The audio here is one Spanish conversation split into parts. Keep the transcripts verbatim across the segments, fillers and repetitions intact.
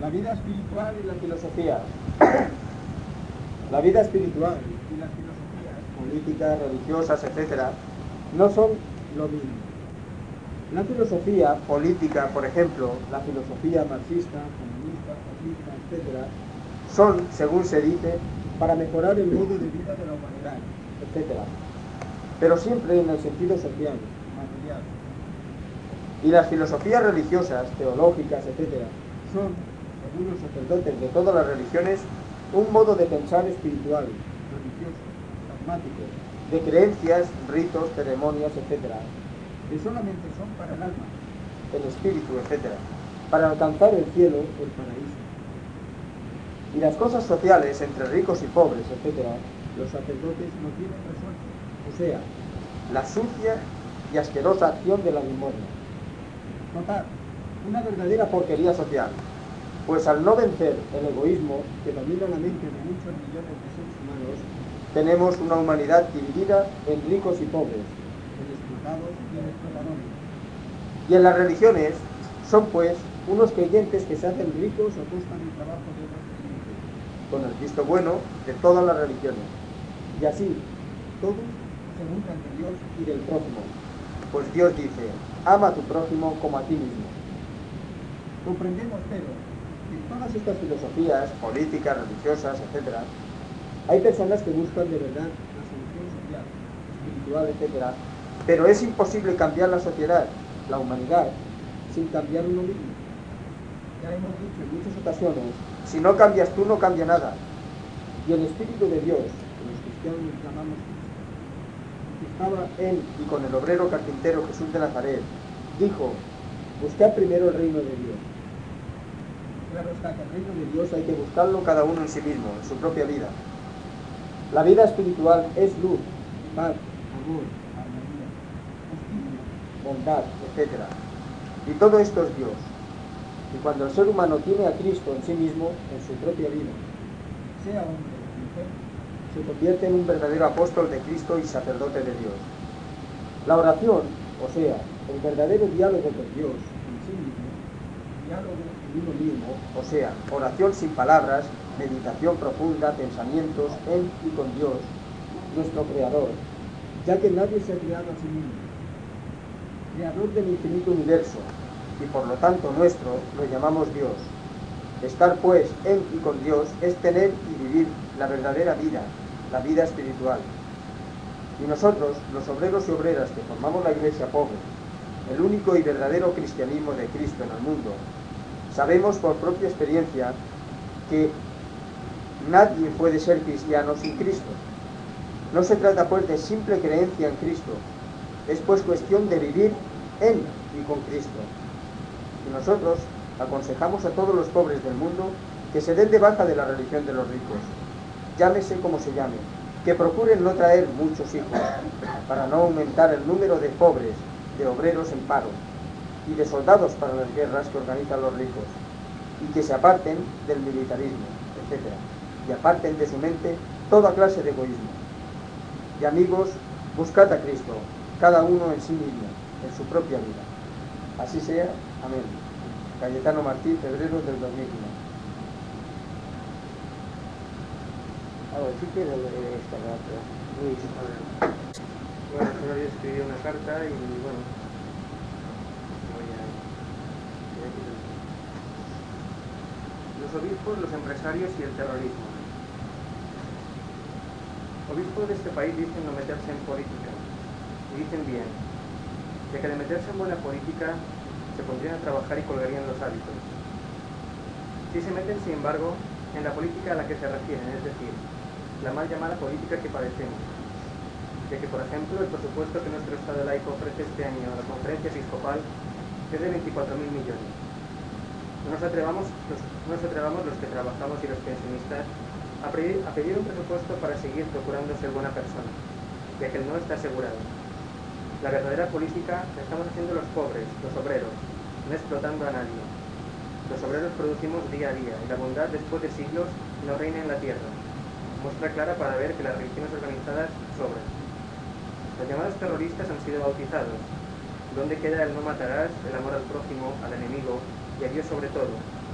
La vida espiritual y la filosofía. La vida espiritual y las filosofías políticas, religiosas, etcétera, no son lo mismo. La filosofía política, por ejemplo, la filosofía marxista, comunista, fascista, etcétera, son, según se dice, para mejorar el modo de vida de la humanidad, etcétera, pero siempre en el sentido social, material. Y las filosofías religiosas, teológicas, etcétera, son, según los sacerdotes de todas las religiones, un modo de pensar espiritual, religioso, pragmático, de creencias, ritos, ceremonias, etcétera, que solamente son para el alma, el espíritu, etcétera, para alcanzar el cielo, el paraíso. Y las cosas sociales entre ricos y pobres, etcétera, los sacerdotes no tienen resuelto, o sea, la sucia y asquerosa acción de la limosna. Notar, una verdadera porquería social, pues al no vencer el egoísmo que domina la mente de muchos millones de seres humanos, tenemos una humanidad dividida en ricos y pobres, en explotados y en explotadores. Y en las religiones son pues unos creyentes que se hacen ricos a costa del trabajo de otros creyentes, con el visto bueno de todas las religiones. Y así, todos se buscan de Dios y del prójimo, pues Dios dice, ama a tu prójimo como a ti mismo. Comprendemos, pero, que en todas estas filosofías, políticas, religiosas, etcétera, hay personas que buscan de verdad la solución social, espiritual, etcétera, pero es imposible cambiar la sociedad, la humanidad, sin cambiar uno mismo. Ya hemos dicho en muchas ocasiones, si no cambias tú, no cambia nada. Y el Espíritu de Dios, que los cristianos llamamos Cristo, que estaba él y con el obrero carpintero Jesús de Nazaret, dijo, buscad primero el reino de Dios. Claro está que el reino de Dios hay que buscarlo cada uno en sí mismo, en su propia vida. La vida espiritual es luz, paz, amor, armonía, justicia, bondad, etcétera. Y todo esto es Dios. Y cuando el ser humano tiene a Cristo en sí mismo, en su propia vida, sea hombre o mujer, se convierte en un verdadero apóstol de Cristo y sacerdote de Dios. La oración, o sea, el verdadero diálogo con Dios en sí mismo, diálogo en uno mismo, o sea, oración sin palabras, meditación profunda, pensamientos en y con Dios, nuestro Creador, ya que nadie se ha creado a sí mismo, Creador del infinito universo, y por lo tanto nuestro, lo llamamos Dios. Estar pues en y con Dios es tener y vivir la verdadera vida, la vida espiritual. Y nosotros, los obreros y obreras que formamos la Iglesia pobre, el único y verdadero cristianismo de Cristo en el mundo, sabemos por propia experiencia que nadie puede ser cristiano sin Cristo. No se trata pues de simple creencia en Cristo, es pues cuestión de vivir en y con Cristo. Y nosotros aconsejamos a todos los pobres del mundo que se den de baja de la religión de los ricos, llámese como se llame, que procuren no traer muchos hijos, para no aumentar el número de pobres, de obreros en paro, y de soldados para las guerras que organizan los ricos, y que se aparten del militarismo, etcétera, y aparten de su mente toda clase de egoísmo. Y amigos, buscad a Cristo, cada uno en sí mismo, en su propia vida. Así sea. Amén. Cayetano Martí, febrero del dos mil uno. Ahora sí que lo de esta carta. Luis. Bueno, solo yo escribí una carta y bueno, voy a... Los obispos, los empresarios y el terrorismo. Obispos de este país dicen no meterse en política, y dicen bien, ya que de meterse en buena política se pondrían a trabajar y colgarían los hábitos. Si se meten, sin embargo, en la política a la que se refieren, es decir, la mal llamada política que padecemos, ya que, por ejemplo, el presupuesto que nuestro Estado laico ofrece este año a la Conferencia Episcopal es de veinticuatro mil millones. No nos atrevamos los, no nos atrevamos los que trabajamos y los pensionistas a pedir, a pedir un presupuesto para seguir procurando ser buena persona, ya que el no está asegurado. La verdadera política la estamos haciendo los pobres, los obreros, no explotando a nadie. Los obreros producimos día a día y la bondad después de siglos no reina en la tierra. Muestra clara para ver que las religiones organizadas sobran. Los llamados terroristas han sido bautizados. ¿Dónde queda el no matarás, el amor al prójimo, al enemigo y a Dios sobre todo?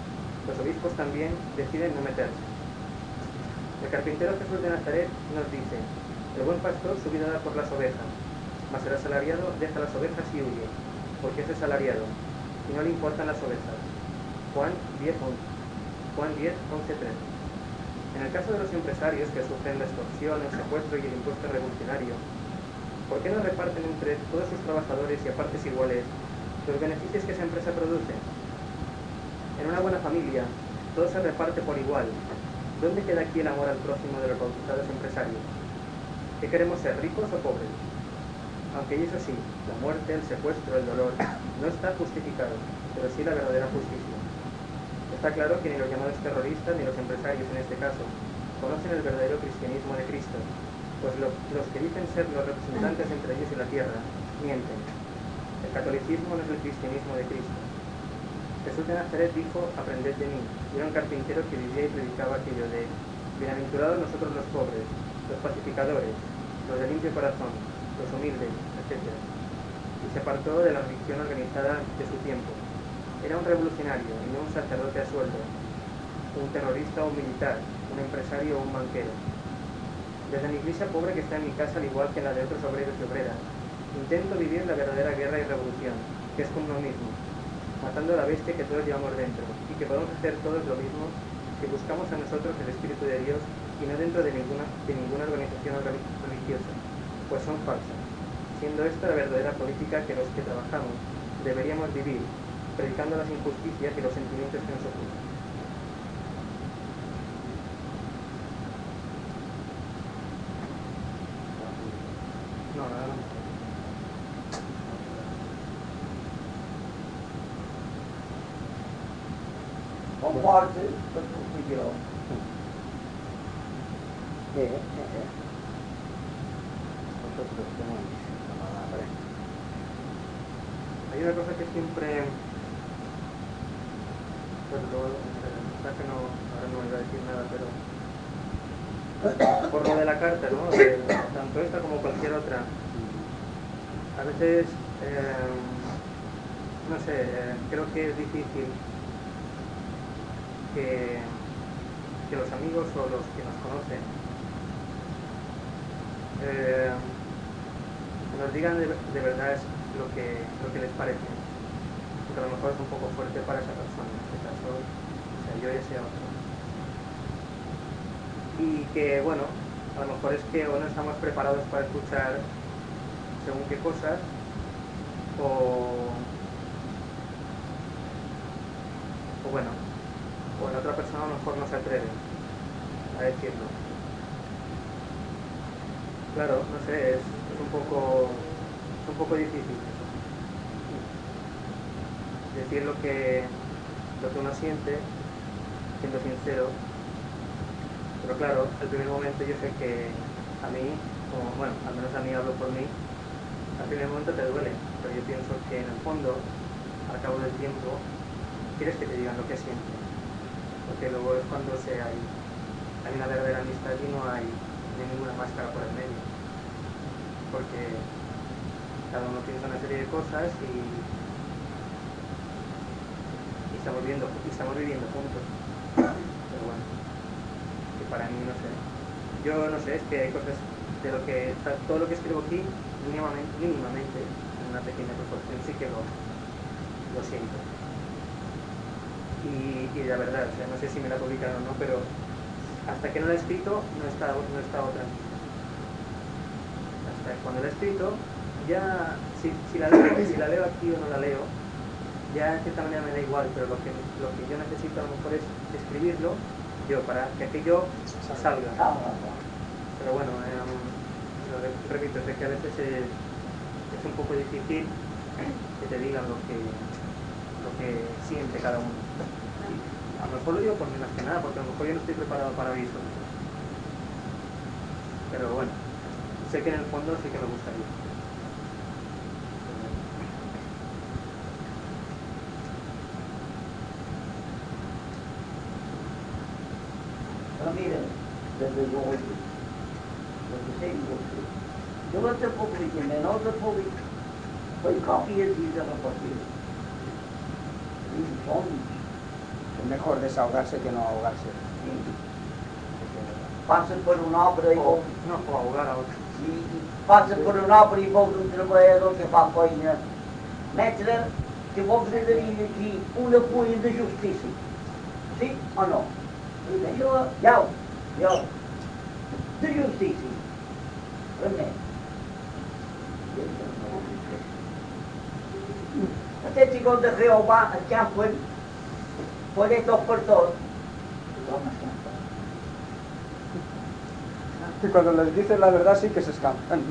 Los obispos también deciden no meterse. El carpintero Jesús de Nazaret nos dice: el buen pastor su vida da por las ovejas, mas el asalariado deja las ovejas y huye, porque es asalariado, y no le importan las ovejas. Juan diez, once, trece. En el caso de los empresarios que sufren la extorsión, el secuestro y el impuesto revolucionario, ¿por qué no reparten entre todos sus trabajadores y a partes iguales los beneficios que esa empresa produce? En una buena familia, todo se reparte por igual. ¿Dónde queda aquí el amor al prójimo de los bautizados empresarios? ¿Qué queremos ser, ricos o pobres? Aunque eso sí, la muerte, el secuestro, el dolor, no está justificado, pero sí la verdadera justicia. Está claro que ni los llamados terroristas ni los empresarios en este caso conocen el verdadero cristianismo de Cristo, pues lo, los que dicen ser los representantes entre ellos y la tierra mienten. El catolicismo no es el cristianismo de Cristo. Jesús de Nazaret dijo: aprended de mí, y era un carpintero que vivía y predicaba aquello de: bienaventurados nosotros los pobres, los pacificadores, los de limpio corazón, los humildes, etcétera. Y se apartó de la religión organizada de su tiempo. Era un revolucionario y no un sacerdote a sueldo, un terrorista o un militar, un empresario o un banquero. Desde mi iglesia pobre que está en mi casa, al igual que la de otros obreros y obreras, intento vivir la verdadera guerra y revolución, que es con uno mismo, matando a la bestia que todos llevamos dentro, y que podemos hacer todos lo mismo si buscamos a nosotros el Espíritu de Dios y no dentro de ninguna, de ninguna organización religiosa, pues son falsas, siendo esta la verdadera política que los que trabajamos deberíamos vivir, predicando las injusticias y los sentimientos que nos ocultan. No, nada más. Comparte, pues fui yo. Eh, eh, eh. Nosotros tenemos la palabra. Hay una cosa que siempre... Bueno, luego, el mensaje no, ahora no iba a decir nada, pero... Por lo de la carta, ¿no? De, tanto esta como cualquier otra. A veces, eh, no sé, eh, creo que es difícil que, que los amigos o los que nos conocen eh, nos digan de, de verdad lo que, lo que les parece, porque a lo mejor es un poco fuerte para esa persona, en este caso, o sea, yo y ese otro. Y que, bueno, a lo mejor es que o no estamos preparados para escuchar según qué cosas, o, o bueno, o la otra persona a lo mejor no se atreve a decirlo. Claro, no sé, es, es un poco es un poco difícil decir lo que lo que uno siente, siendo sincero, pero claro, el primer momento yo sé que a mí, como, bueno, al menos a mí, hablo por mí, al primer momento te duele, pero yo pienso que en el fondo, al cabo del tiempo, quieres que te digan lo que sientes, porque luego es cuando se hay, hay una verdadera amistad y no hay, no hay ninguna máscara por el medio, porque cada uno piensa una serie de cosas y, y, estamos, viendo, y estamos viviendo juntos, pero bueno, que para mí no sé, yo no sé, es que hay cosas de lo que, todo lo que escribo aquí, mínimamente, mínimamente en una pequeña proporción sí que lo, lo siento. Y, y la verdad, o sea, no sé si me la publicaron o no, pero hasta que no la he escrito no he estado, no he estado tranquilo. Hasta cuando la he escrito, ya, si, si, la leo, si la leo aquí o no la leo, ya en cierta manera me da igual, pero lo que, lo que yo necesito a lo mejor es escribirlo yo, para que aquello salga. Pero bueno, eh, repito, sé que a veces es, es un poco difícil que te digan lo que, lo que siente cada uno. A lo mejor lo digo por mí más que nada, porque a lo mejor yo no estoy preparado para oír eso. Pero bueno, sé que en el fondo sí que me gustaría. Pero miren, desde luego, lo que sé, lo que yo no te publiqué, no te publiqué, pues copias y de repartir. Y son, es mejor desahogarse que no ahogarse. Passa por una obra e O, vol... no, o ahogar a otros. I, passa por una obra e vol d'un treballador que fa feina. Metre, que vol agradaria aquí una fulla de justícia. Sí o no? Jo, jo, jo. De justícia. Remei. Até chegou de Jeová a campo, foi esto por todo. Y cuando les dicen la verdad sí que se escapan.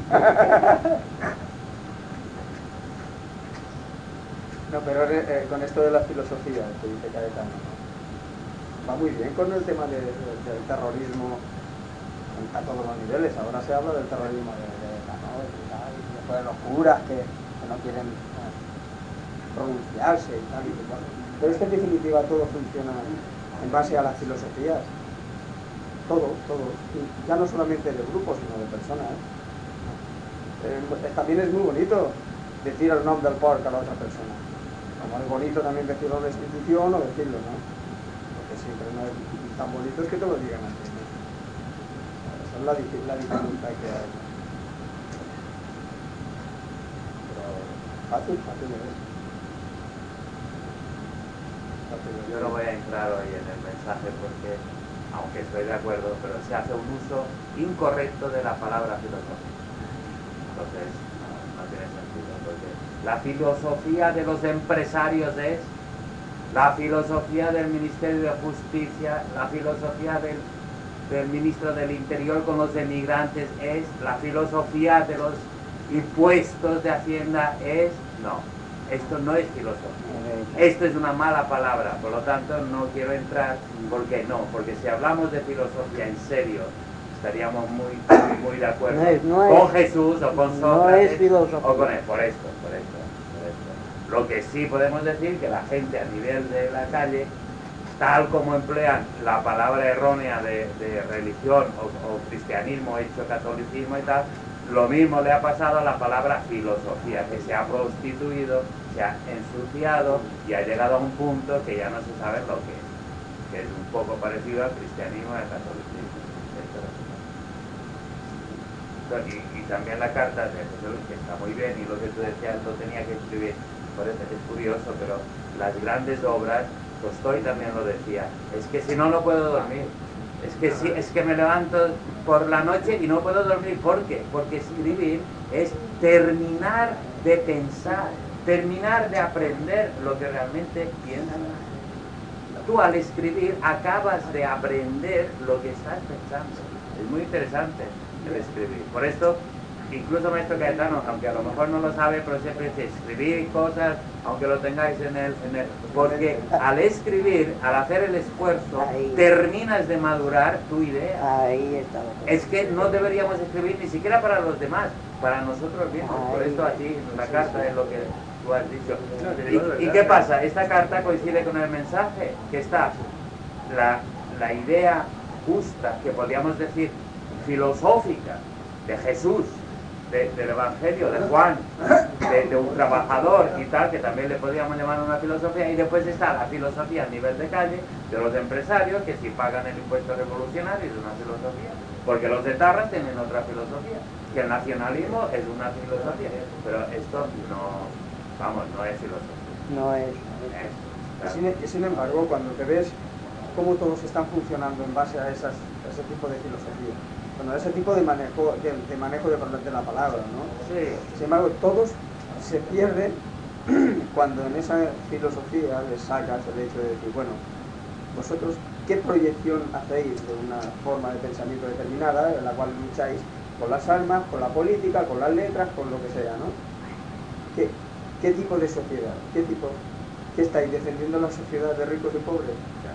No, pero eh, con esto de la filosofía que dice Cayetano, ¿no? Va muy bien con el tema de, de, del terrorismo a todos los niveles. Ahora se habla del terrorismo de, de, ¿no? y después de los curas que, que no quieren eh, pronunciarse y tal y tal. Pero es que en definitiva todo funciona en base a las filosofías. Todo, todo. Y ya no solamente de grupos, sino de personas. Eh, eh, también es muy bonito decir el nombre del porc a la otra persona. Como es bonito también decirlo a la institución o decirlo, ¿no? Porque siempre no es tan bonito es que te lo digan antes, ¿no? Esa es la, la dificultad que hay. Pero fácil, fácil es. Fácil es. Yo no voy a entrar hoy en el mensaje porque, aunque estoy de acuerdo, pero se hace un uso incorrecto de la palabra filosofía. Entonces, no, no tiene sentido, porque la filosofía de los empresarios es la filosofía del Ministerio de Justicia, la filosofía del, del Ministro del Interior con los emigrantes es, la filosofía de los impuestos de Hacienda es, no. Esto no es filosofía. Esto es una mala palabra, por lo tanto no quiero entrar, porque no, porque si hablamos de filosofía en serio, estaríamos muy, muy, muy de acuerdo No es- no con es- Jesús o con no Sócrates es filosofía. o con él, por esto, por esto, por esto. Lo que sí podemos decir que la gente a nivel de la calle, tal como emplean la palabra errónea de, de religión o, o cristianismo hecho catolicismo y tal, lo mismo le ha pasado a la palabra filosofía, que se ha prostituido, se ha ensuciado y ha llegado a un punto que ya no se sabe lo que es, que es un poco parecido al cristianismo y al catolicismo. Y, y también la carta de Jesús, que está muy bien, y lo que tú decías lo tenía que escribir, por eso es curioso, pero las grandes obras, Tolstói también lo decía, es que si no, no puedo dormir. Es que sí, es que me levanto por la noche y no puedo dormir. ¿Por qué? Porque escribir es terminar de pensar, terminar de aprender lo que realmente piensas. Tú al escribir acabas de aprender lo que estás pensando. Es muy interesante el escribir. Por esto, incluso Maestro Cayetano, aunque a lo mejor no lo sabe, pero siempre dice escribir cosas, aunque lo tengáis en el, en el... Porque al escribir, al hacer el esfuerzo, Ahí. terminas de madurar tu idea. Ahí está la cosa. Es que no deberíamos escribir ni siquiera para los demás, para nosotros mismos. Por esto aquí, la carta es lo que tú has dicho. ¿Y, y qué pasa? Esta carta coincide con el mensaje, que está la, la idea justa, que podríamos decir filosófica, de Jesús, de, del Evangelio, de Juan, de, de un trabajador y tal, que también le podríamos llamar una filosofía, y después está la filosofía a nivel de calle, de los empresarios, que si pagan el impuesto revolucionario es una filosofía, porque los etarras tienen otra filosofía, que el nacionalismo es una filosofía, pero esto no, vamos, no es filosofía. No es. Es, Y sin, y sin embargo, cuando te ves cómo todos están funcionando en base a, esas, a ese tipo de filosofía, bueno, ese tipo de manejo de, de manejo de, de la palabra, ¿no? Sí. Sin embargo, todos se pierden cuando en esa filosofía les sacas el hecho de decir, bueno, vosotros, ¿qué proyección hacéis de una forma de pensamiento determinada en la cual lucháis con las almas, con la política, con las letras, con lo que sea, ¿no? ¿Qué, qué tipo de sociedad? ¿Qué tipo? ¿Qué estáis defendiendo la sociedad de ricos y pobres?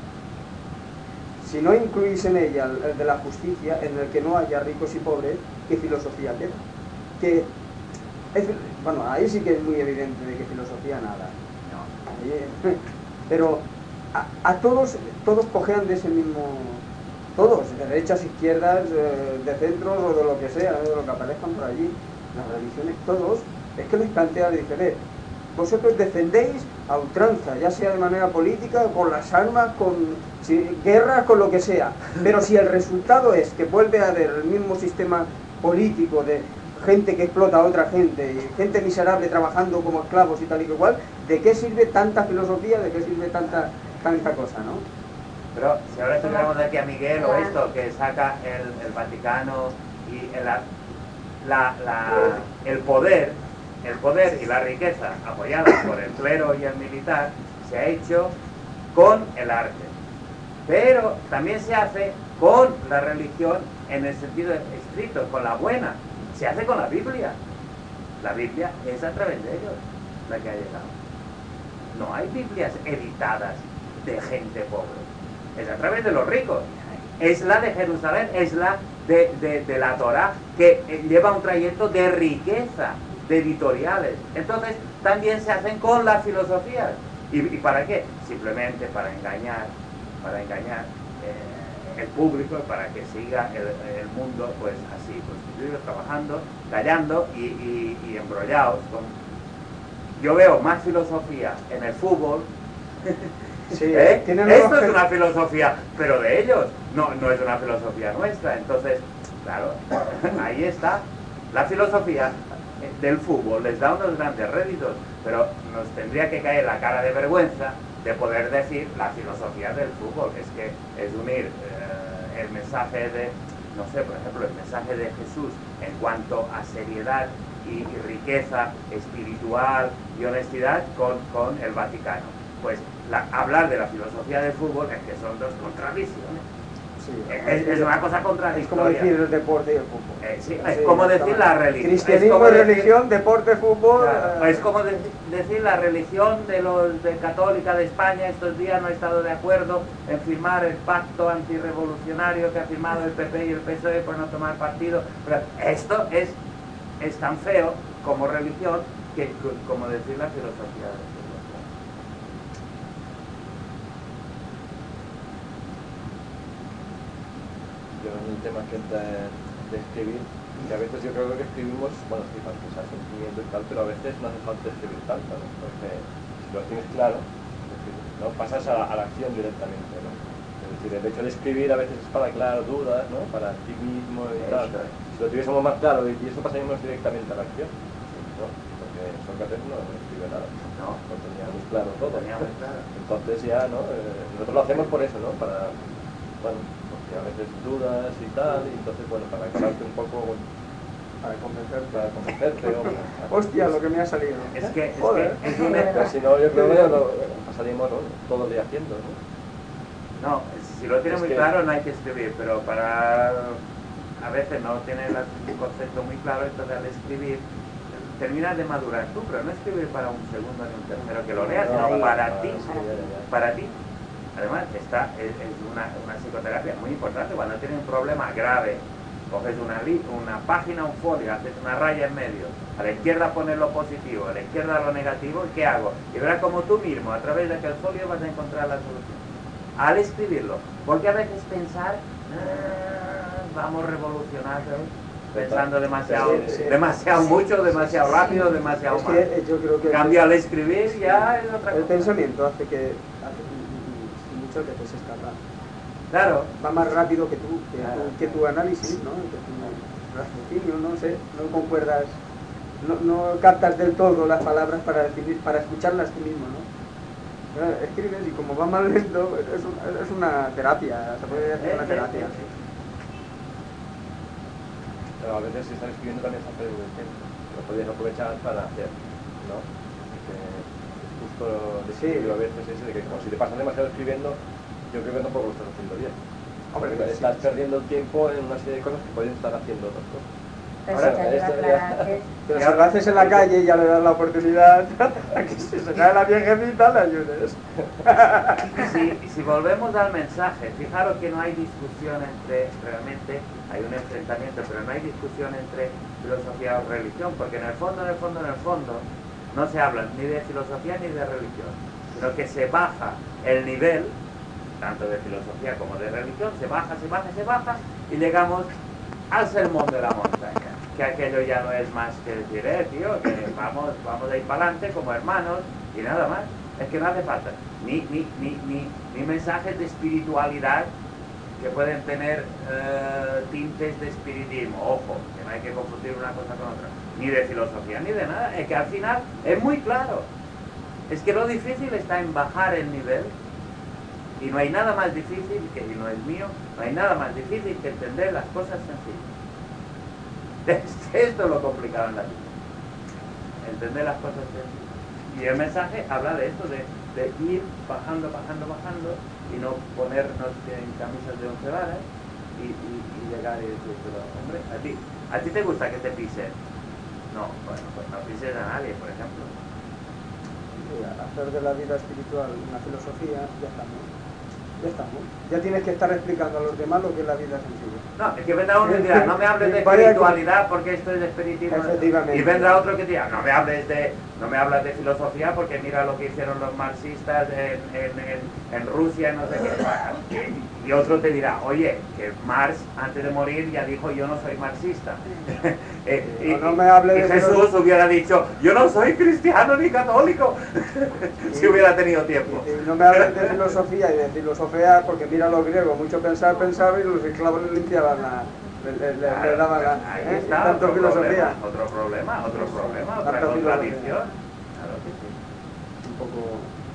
Si no incluís en ella el, el de la justicia, en el que no haya ricos y pobres, ¿qué filosofía queda? Que es, bueno, ahí sí que es muy evidente de que filosofía nada. Ahí, pero a, a todos, todos cojean de ese mismo, todos, derechas, izquierdas, eh, de centros o de lo que sea, de lo que aparezcan por allí, las religiones, todos, es que les plantea, dice, ve, vosotros defendéis a ultranza, ya sea de manera política, con las armas, con si, guerras, con lo que sea. Pero si el resultado es que vuelve a haber el mismo sistema político de gente que explota a otra gente, y gente miserable trabajando como esclavos y tal y que igual, ¿de qué sirve tanta filosofía, de qué sirve tanta, tanta cosa, no? Pero si ahora tuviéramos aquí a Miguel o esto, que saca el, el Vaticano y el, la, la, el poder, el poder y la riqueza apoyados por el clero y el militar, se ha hecho con el arte. Pero también se hace con la religión en el sentido estricto, con la buena. Se hace con la Biblia. La Biblia es a través de ellos la que ha llegado. No hay Biblias editadas de gente pobre. Es a través de los ricos. Es la de Jerusalén, es la de, de, de la Torá, que lleva un trayecto de riqueza, de editoriales. Entonces, también se hacen con las filosofías. ¿Y, y para qué? Simplemente para engañar, para engañar eh, el público, para que siga el, el mundo, pues así, constituido, trabajando, callando y, y, y embrollados. Con... Yo veo más filosofía en el fútbol. Sí, ¿Eh? Esto los... es una filosofía, pero de ellos, no, no es una filosofía nuestra. Entonces, claro, ahí está. La filosofía del fútbol les da unos grandes réditos, pero nos tendría que caer la cara de vergüenza de poder decir la filosofía del fútbol. Es que es unir eh, el mensaje de, no sé, por ejemplo, el mensaje de Jesús en cuanto a seriedad y, y riqueza espiritual y honestidad con, con el Vaticano. Pues la, hablar de la filosofía del fútbol es que son dos contradicciones. Sí, es, es una cosa contradictoria. Es como decir el deporte y el fútbol. Eh, sí, es sí, como decir la religión. Cristianismo, es decir, religión, deporte, fútbol. Claro, es como de, decir la religión de los de católica de España estos días no ha estado de acuerdo en firmar el pacto antirrevolucionario que ha firmado el P P y el P S O E por no tomar partido. Pero esto es, es tan feo como religión que como decir la filosofía del fútbol. En el tema que de, de escribir, que a veces yo creo que escribimos, bueno, sí, para expresar sentimiento y tal, pero a veces no hace falta escribir tanto, ¿no? Porque si lo tienes claro, ¿no? Pasas a, a la acción directamente, ¿no? Es decir, el hecho de escribir a veces es para aclarar dudas, ¿no? Para ti mismo y tal. Si lo tuviésemos más claro, y eso pasaríamos directamente a la acción, ¿no? Porque Sócrates no escribe nada, no, no tenía muy claro todo. Tenía muy claro. Entonces ya, ¿no? Eh, nosotros lo hacemos por eso, ¿no? Para, bueno, a veces dudas y tal, y entonces, bueno, para aclararte un poco, bueno, para convencerte, para convencerte, o hostia, lo que me ha salido. Es que, es Joder. que es un... Pero si no, yo creo que lo pasaríamos, ¿no? Todo el día haciendo, ¿no? No, si lo tiene es muy que... claro no hay que escribir, pero para... a veces no tiene el concepto muy claro, entonces al escribir terminas de madurar tú, pero no escribir para un segundo ni un tercero que lo leas, sino no, para para, ti, sí, ya, ya. para ti. Además, esta es, es una, una psicoterapia muy importante. Cuando tienes un problema grave, coges una, una página, un folio, haces una raya en medio, a la izquierda pones lo positivo, a la izquierda lo negativo, ¿y qué hago? Y verás como tú mismo, a través de aquel folio, vas a encontrar la solución. Al escribirlo, porque a veces pensar, ah, vamos a revolucionar, ¿sabes? Pensando demasiado, sí, sí. demasiado mucho, demasiado rápido, demasiado es mal. que, yo creo que Cambio al escribir ya es otra cosa. El pensamiento hace que hace, muchas veces se escapa. Claro. Va más rápido que tú, que, Claro. tu, que tu análisis, ¿no? Que tu raciocinio, no sé, no concuerdas, no, no captas del todo las palabras para escribir, para escucharlas tú mismo, ¿no? Escribes y como va más lento, es, un, es una terapia, se puede hacer una terapia. Pero a veces si estás escribiendo también se hace el tiempo. Lo podrías aprovechar para hacer, ¿no? Porque es justo de escribir a veces ese de que como si te pasas demasiado escribiendo, yo creo que tampoco lo estás haciendo bien. Hombre, Hombre, estás sí, perdiendo el tiempo en una serie de cosas que puedes estar haciendo otras cosas. Ahora, esto ya... Pero si lo haces en la calle y ya le das la oportunidad a que si se cae la viejecita le ayudes. Si, si volvemos al mensaje, fijaros que no hay discusión entre, realmente hay un enfrentamiento, pero no hay discusión entre filosofía o religión, porque en el fondo, en el fondo, en el fondo, no se habla ni de filosofía ni de religión, sino que se baja el nivel, tanto de filosofía como de religión, se baja, se baja, se baja, y llegamos al sermón de la montaña. que aquello ya no es más que decir, eh, tío, que vamos, vamos a ir para adelante como hermanos y nada más. Es que no hace falta ni, ni, ni, ni, ni mensajes de espiritualidad que pueden tener eh, tintes de espiritismo. Ojo, que no hay que confundir una cosa con otra. Ni de filosofía, ni de nada. Es que al final es muy claro. Es que lo difícil está en bajar el nivel. Y no hay nada más difícil, que si no es mío, no hay nada más difícil que entender las cosas sencillas. Esto es lo complicado en la vida. Entender las cosas sencillas. Y el mensaje habla de esto, de, de ir bajando, bajando, bajando, y no ponernos en camisas de once varas, y, y, y llegar y decir, pero, hombre, a ti, ¿a ti te gusta que te pisen? No, bueno, pues no pises a nadie, por ejemplo. Sí, hacer de la vida espiritual una filosofía, ya estamos. Ya estamos. Ya tienes que estar explicando a los demás lo que es la vida sencilla. No, es que vendrá uno y dirá, no me hables de espiritualidad porque esto es de espiritismo. Efectivamente. Y vendrá otro que dirá, no me hables de, no me hablas de filosofía porque mira lo que hicieron los marxistas en, en, en, en Rusia, no sé qué. Y, y otro te dirá, oye, que Marx antes de morir ya dijo, yo no soy marxista. eh, y, no, no me hables y de Jesús filosofía. hubiera dicho, yo no soy cristiano ni católico, si hubiera tenido tiempo. Y, y no me hables de filosofía y de filosofía porque mira los griegos, mucho pensar, pensaba y los esclavos les limpiaban la... Le, le, le, le daban la... Ahí ¿eh? está, Tanto otro filosofía. problema, otro problema, otro problema, otra Tanta contradicción. filosofía. Claro que sí. Un poco...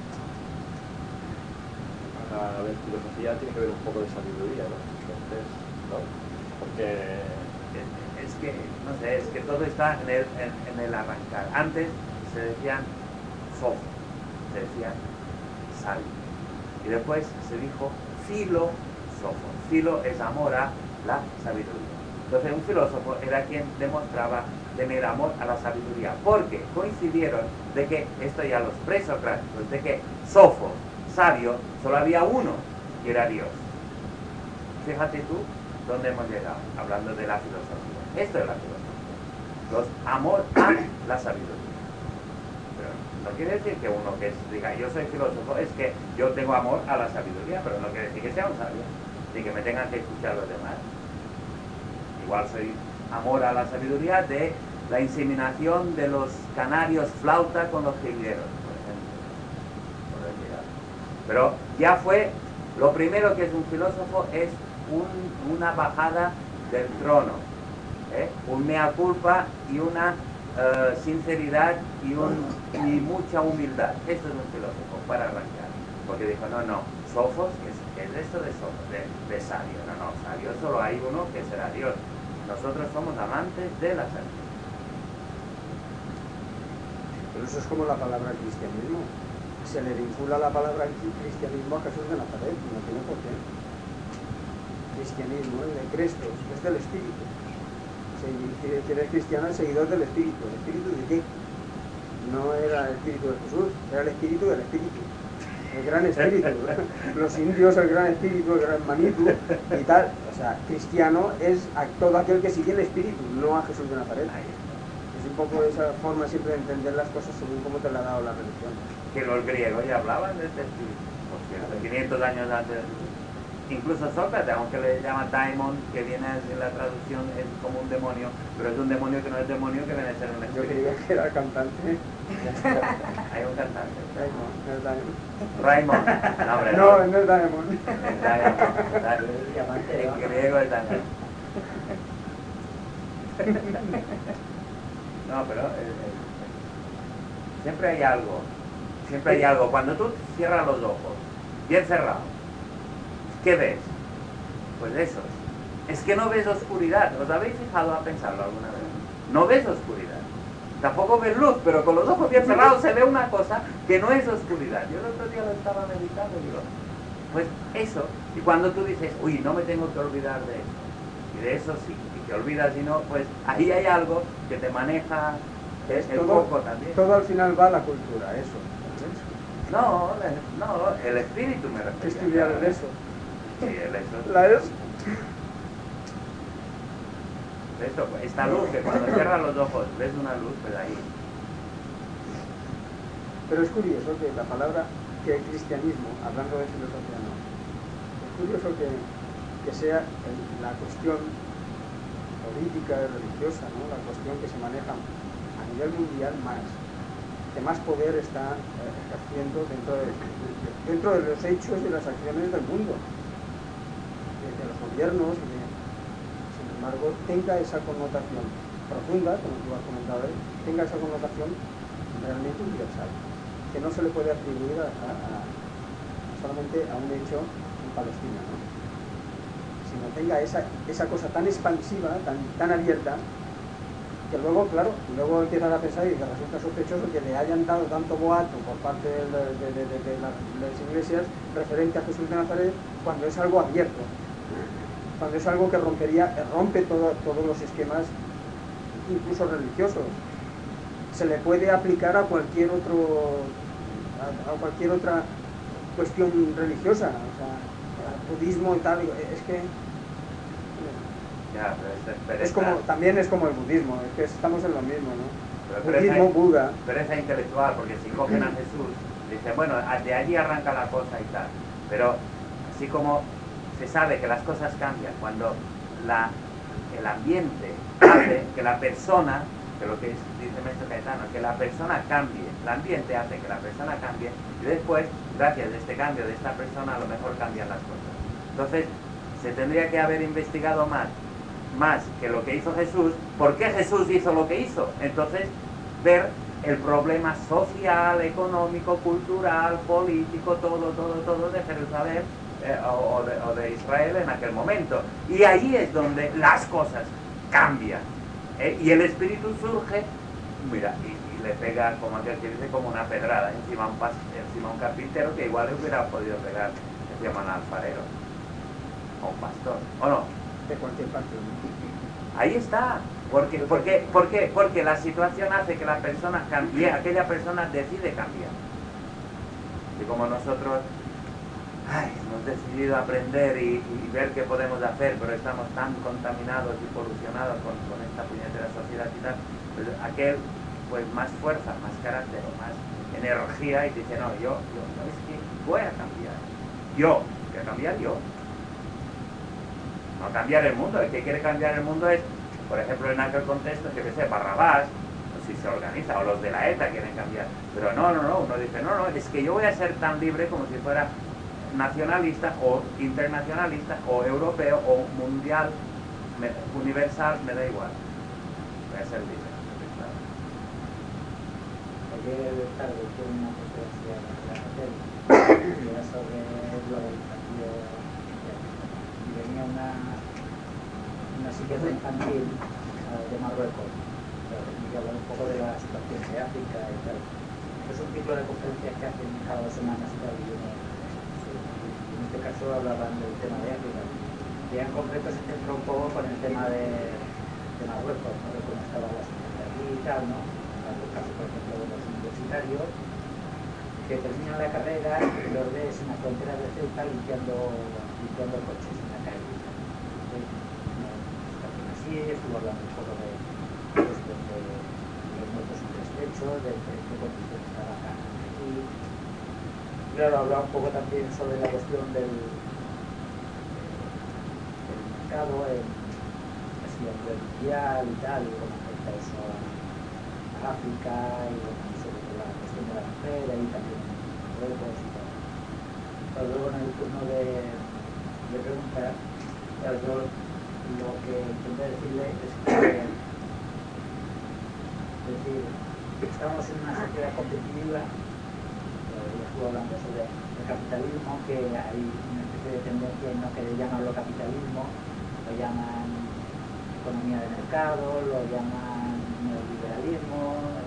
Para ver filosofía tiene que ver un poco de sabiduría, ¿no? Entonces, ¿no? Porque... Es, es que, no sé, es que todo está en el, en, en el arrancar. Antes se decían sofo, se decían sabio. Y después se dijo filósofo. Filo es amor a la sabiduría. Entonces un filósofo era quien demostraba tener amor a la sabiduría, porque coincidieron de que, esto ya los presocráticos, de que sofo, sabio, solo había uno, y era Dios. Fíjate tú dónde hemos llegado, hablando de la filosofía. Esto es la filosofía. Los amor a la sabiduría. Pero no quiere decir que uno que diga, yo soy filósofo, es que yo tengo amor a la sabiduría, pero no quiere decir que sea un sabio, ni que me tengan que escuchar los demás. Igual soy amor a la sabiduría de la inseminación de los canarios flauta con los jilgueros, por ejemplo. Por decir algo. Pero ya fue, lo primero que es un filósofo es un, una bajada del trono, ¿eh? Un mea culpa y una uh, sinceridad y, un, y mucha humildad. Esto es un filósofo para arrancar. Porque dijo, no, no, sofos, ¿qué es, qué es esto de sofos? De, de sabio. No, no, sabio solo hay uno que será Dios. Nosotros somos amantes de la sabiduría. Pero eso es como la palabra cristianismo. Se le vincula la palabra cristianismo a Jesús de Nazaret, no tiene por qué. Cristianismo, el de Cristo, es del Espíritu. Si eres cristiano, es seguidor del Espíritu. ¿El Espíritu de qué? No era el Espíritu de Jesús, era el Espíritu del Espíritu. El gran Espíritu. Los indios, el gran Espíritu, el gran Manitu y tal. O sea, cristiano es a todo aquel que sigue el Espíritu, no a Jesús de Nazaret. Es un poco esa forma siempre de entender las cosas según cómo te la ha dado la religión. Que los griegos ya hablaban de este espíritu, por cierto, quinientos años antes. Incluso Sócrates, aunque le llama daimon, que viene en la traducción es como un demonio, pero es un demonio que no es demonio, que viene a ser un Yo espíritu. creía que era el cantante. Hay un cantante. Daimon, no es Daimon. Raymond. No, hombre, No, no es Daimon. Es Daimon, Daimon. En griego es Daimon. No, pero eh, eh, siempre hay algo. Siempre hay algo. Cuando tú cierras los ojos, bien cerrados, ¿qué ves? Pues eso. Es que no ves oscuridad. ¿Os habéis fijado a pensarlo alguna vez? No ves oscuridad. Tampoco ves luz, pero con los ojos bien cerrados se ve una cosa que no es oscuridad. Yo el otro día lo estaba meditando y digo, pues eso. Y cuando tú dices, uy, no me tengo que olvidar de eso. Y de eso sí. Y te olvidas y no, pues ahí hay algo que te maneja el, el todo, coco también. Todo al final va a la cultura, eso. No, no, el espíritu me refiero. ¿Qué estudiar el eso? Sí, el eso. La es. Esto, esta luz, que cuando cierras los ojos ves una luz, pues ahí. Pero es curioso que la palabra, que el cristianismo, hablando de filosofía, no. Es curioso que, que sea el, la cuestión política y religiosa, ¿no? La cuestión que se maneja a nivel mundial más, que más poder está eh, ejerciendo dentro de, de, dentro de los hechos y las acciones del mundo, de, de los gobiernos, de, sin embargo, tenga esa connotación profunda, como tú has comentado, ¿eh? tenga esa connotación realmente universal, que no se le puede atribuir a, a, a solamente a un hecho en Palestina, ¿no? Sino tenga esa, esa cosa tan expansiva, tan, tan abierta, que luego, claro, luego empiezan a pensar y que resulta sospechoso que le hayan dado tanto boato por parte de, de, de, de, de las, las iglesias referente a Jesús de Nazaret, cuando es algo abierto, cuando es algo que rompería, rompe todo, todos los esquemas, incluso religiosos. Se le puede aplicar a cualquier otro, a, a cualquier otra cuestión religiosa, o sea, al budismo y tal, es que ya, pero es, pereza, es como, también es como el budismo, es que estamos en lo mismo, ¿no? Pero Budismo, pereza, Buda. pereza intelectual, porque si cogen a Jesús, dicen, bueno, de allí arranca la cosa y tal, pero así como se sabe que las cosas cambian cuando la, el ambiente hace que la persona, que lo que dice el maestro Caetano, que la persona cambie, el ambiente hace que la persona cambie, y después, gracias a este cambio de esta persona, a lo mejor cambian las cosas. Entonces, se tendría que haber investigado más, más que lo que hizo Jesús, por qué Jesús hizo lo que hizo. Entonces, ver el problema social, económico, cultural, político, todo, todo, todo de Jerusalén eh, o, de, o de Israel en aquel momento. Y ahí es donde las cosas cambian. ¿eh? Y el espíritu surge, mira, y, y le pega, como aquel que dice, como una pedrada encima un, pas, encima un carpintero que igual le hubiera podido pegar encima un alfarero o un pastor, ¿o no? De cualquier parte. Ahí está. Porque, porque, porque, porque la situación hace que la persona cambie, aquella persona decide cambiar. Y como nosotros ay, hemos decidido aprender y, y ver qué podemos hacer, pero estamos tan contaminados y polucionados con, con esta puñetera sociedad y tal, pues aquel, pues más fuerza, más carácter, más energía, y dice, no, yo, yo, no, es que voy a cambiar. Yo, voy a cambiar yo. No cambiar el mundo. El que quiere cambiar el mundo es, por ejemplo, en aquel contexto, que sé, Barrabás, o si se organiza, o los de la ETA quieren cambiar. Pero no, no, no, uno dice, no, no, es que yo voy a ser tan libre como si fuera nacionalista, o internacionalista, o europeo, o mundial, me, universal, me da igual. Voy a ser libre. Claro. Ayer tarde tuve una conferencia en la tele, y era sobre globalización. Y venía una, una psiquiatra infantil uh, de Marruecos, y hablaba un poco de la situación de África y tal. Es un ciclo de conferencias que hacen cada dos semanas y tal, y uno, en este caso hablaban del tema de África. Y en concreto se centró un poco con el tema de, de Marruecos, ¿no? De cómo estaba la situación allí y tal, ¿no? En el caso, por ejemplo, de los universitarios que terminan la carrera y los ves en la frontera de Ceuta limpiando, limpiando coches en la calle. Entonces, no, así estuvo hablando un poco de, de, de, de los muertos en despecho, de qué condiciones trabajan aquí. Claro, hablaba un poco también sobre la cuestión del, del mercado en, así, a nivel mundial y tal, y cómo afecta eso a, a África, y bueno, sobre la cuestión de la mujer, ahí también en Marruecos y tal. Pero luego en el turno de, de preguntas, claro, yo lo que intenté decirle es que, es decir, estamos en una sociedad competitiva. Yo estuve hablando sobre el capitalismo, que hay una especie de tendencia en lo que le llaman lo capitalismo, lo llaman economía de mercado, lo llaman neoliberalismo,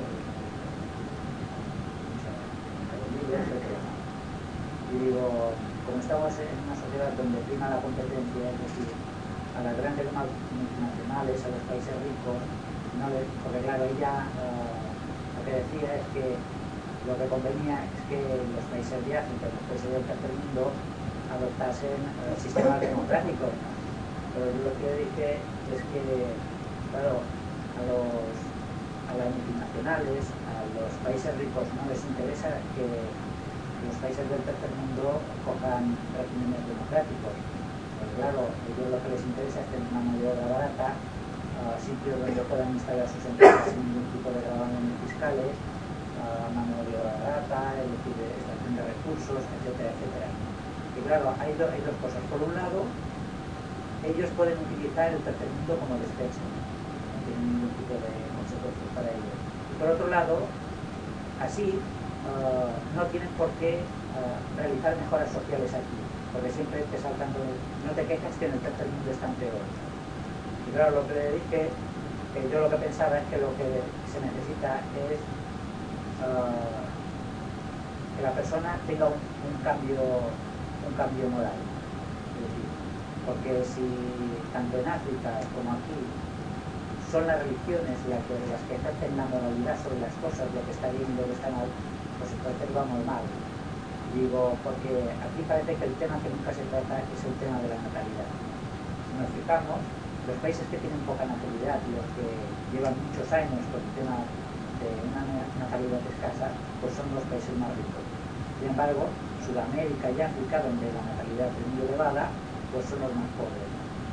etcétera. Y digo, como estamos en una sociedad donde prima la competencia, es decir, a las grandes multinacionales, a los países ricos, no les, porque claro, ella uh, lo que decía es que lo que convenía es que los países de África, los países del tercer mundo, adoptasen uh, sistemas democráticos. Pero yo lo que dije es que, claro, a, los, a las multinacionales, a los países ricos no les interesa que los países del tercer mundo cojan regímenes democráticos. Pues claro, a ellos lo que les interesa es tener una mano de obra barata uh, sitios donde puedan instalar sus empresas sin ningún tipo de gravámenes fiscales, uh, mano de obra barata, es decir, extracción de recursos, etcétera, etcétera. Y claro, hay, do, hay dos cosas. Por un lado, ellos pueden utilizar el tercer mundo como despecho, no tienen ningún tipo de consecuencias para ellos. Y por otro lado, así uh, no tienen por qué uh, realizar mejoras sociales aquí, porque siempre te saltan, no te quejas que en el tercer mundo están peor. Y claro, lo que le dije, eh, yo lo que pensaba es que lo que se necesita es uh, que la persona tenga un, un cambio un cambio moral. Es decir, porque si tanto en África como aquí son las religiones las que, las que ejercen la moralidad sobre las cosas, lo que está bien y lo que está mal, pues entonces vamos mal. Digo, porque aquí parece que el tema que nunca se trata es el tema de la natalidad. Si nos fijamos, los países que tienen poca natalidad y los que llevan muchos años con el tema de una natalidad escasa, pues son los países más ricos. Sin embargo, Sudamérica y África, donde la natalidad es muy elevada, pues son los más pobres.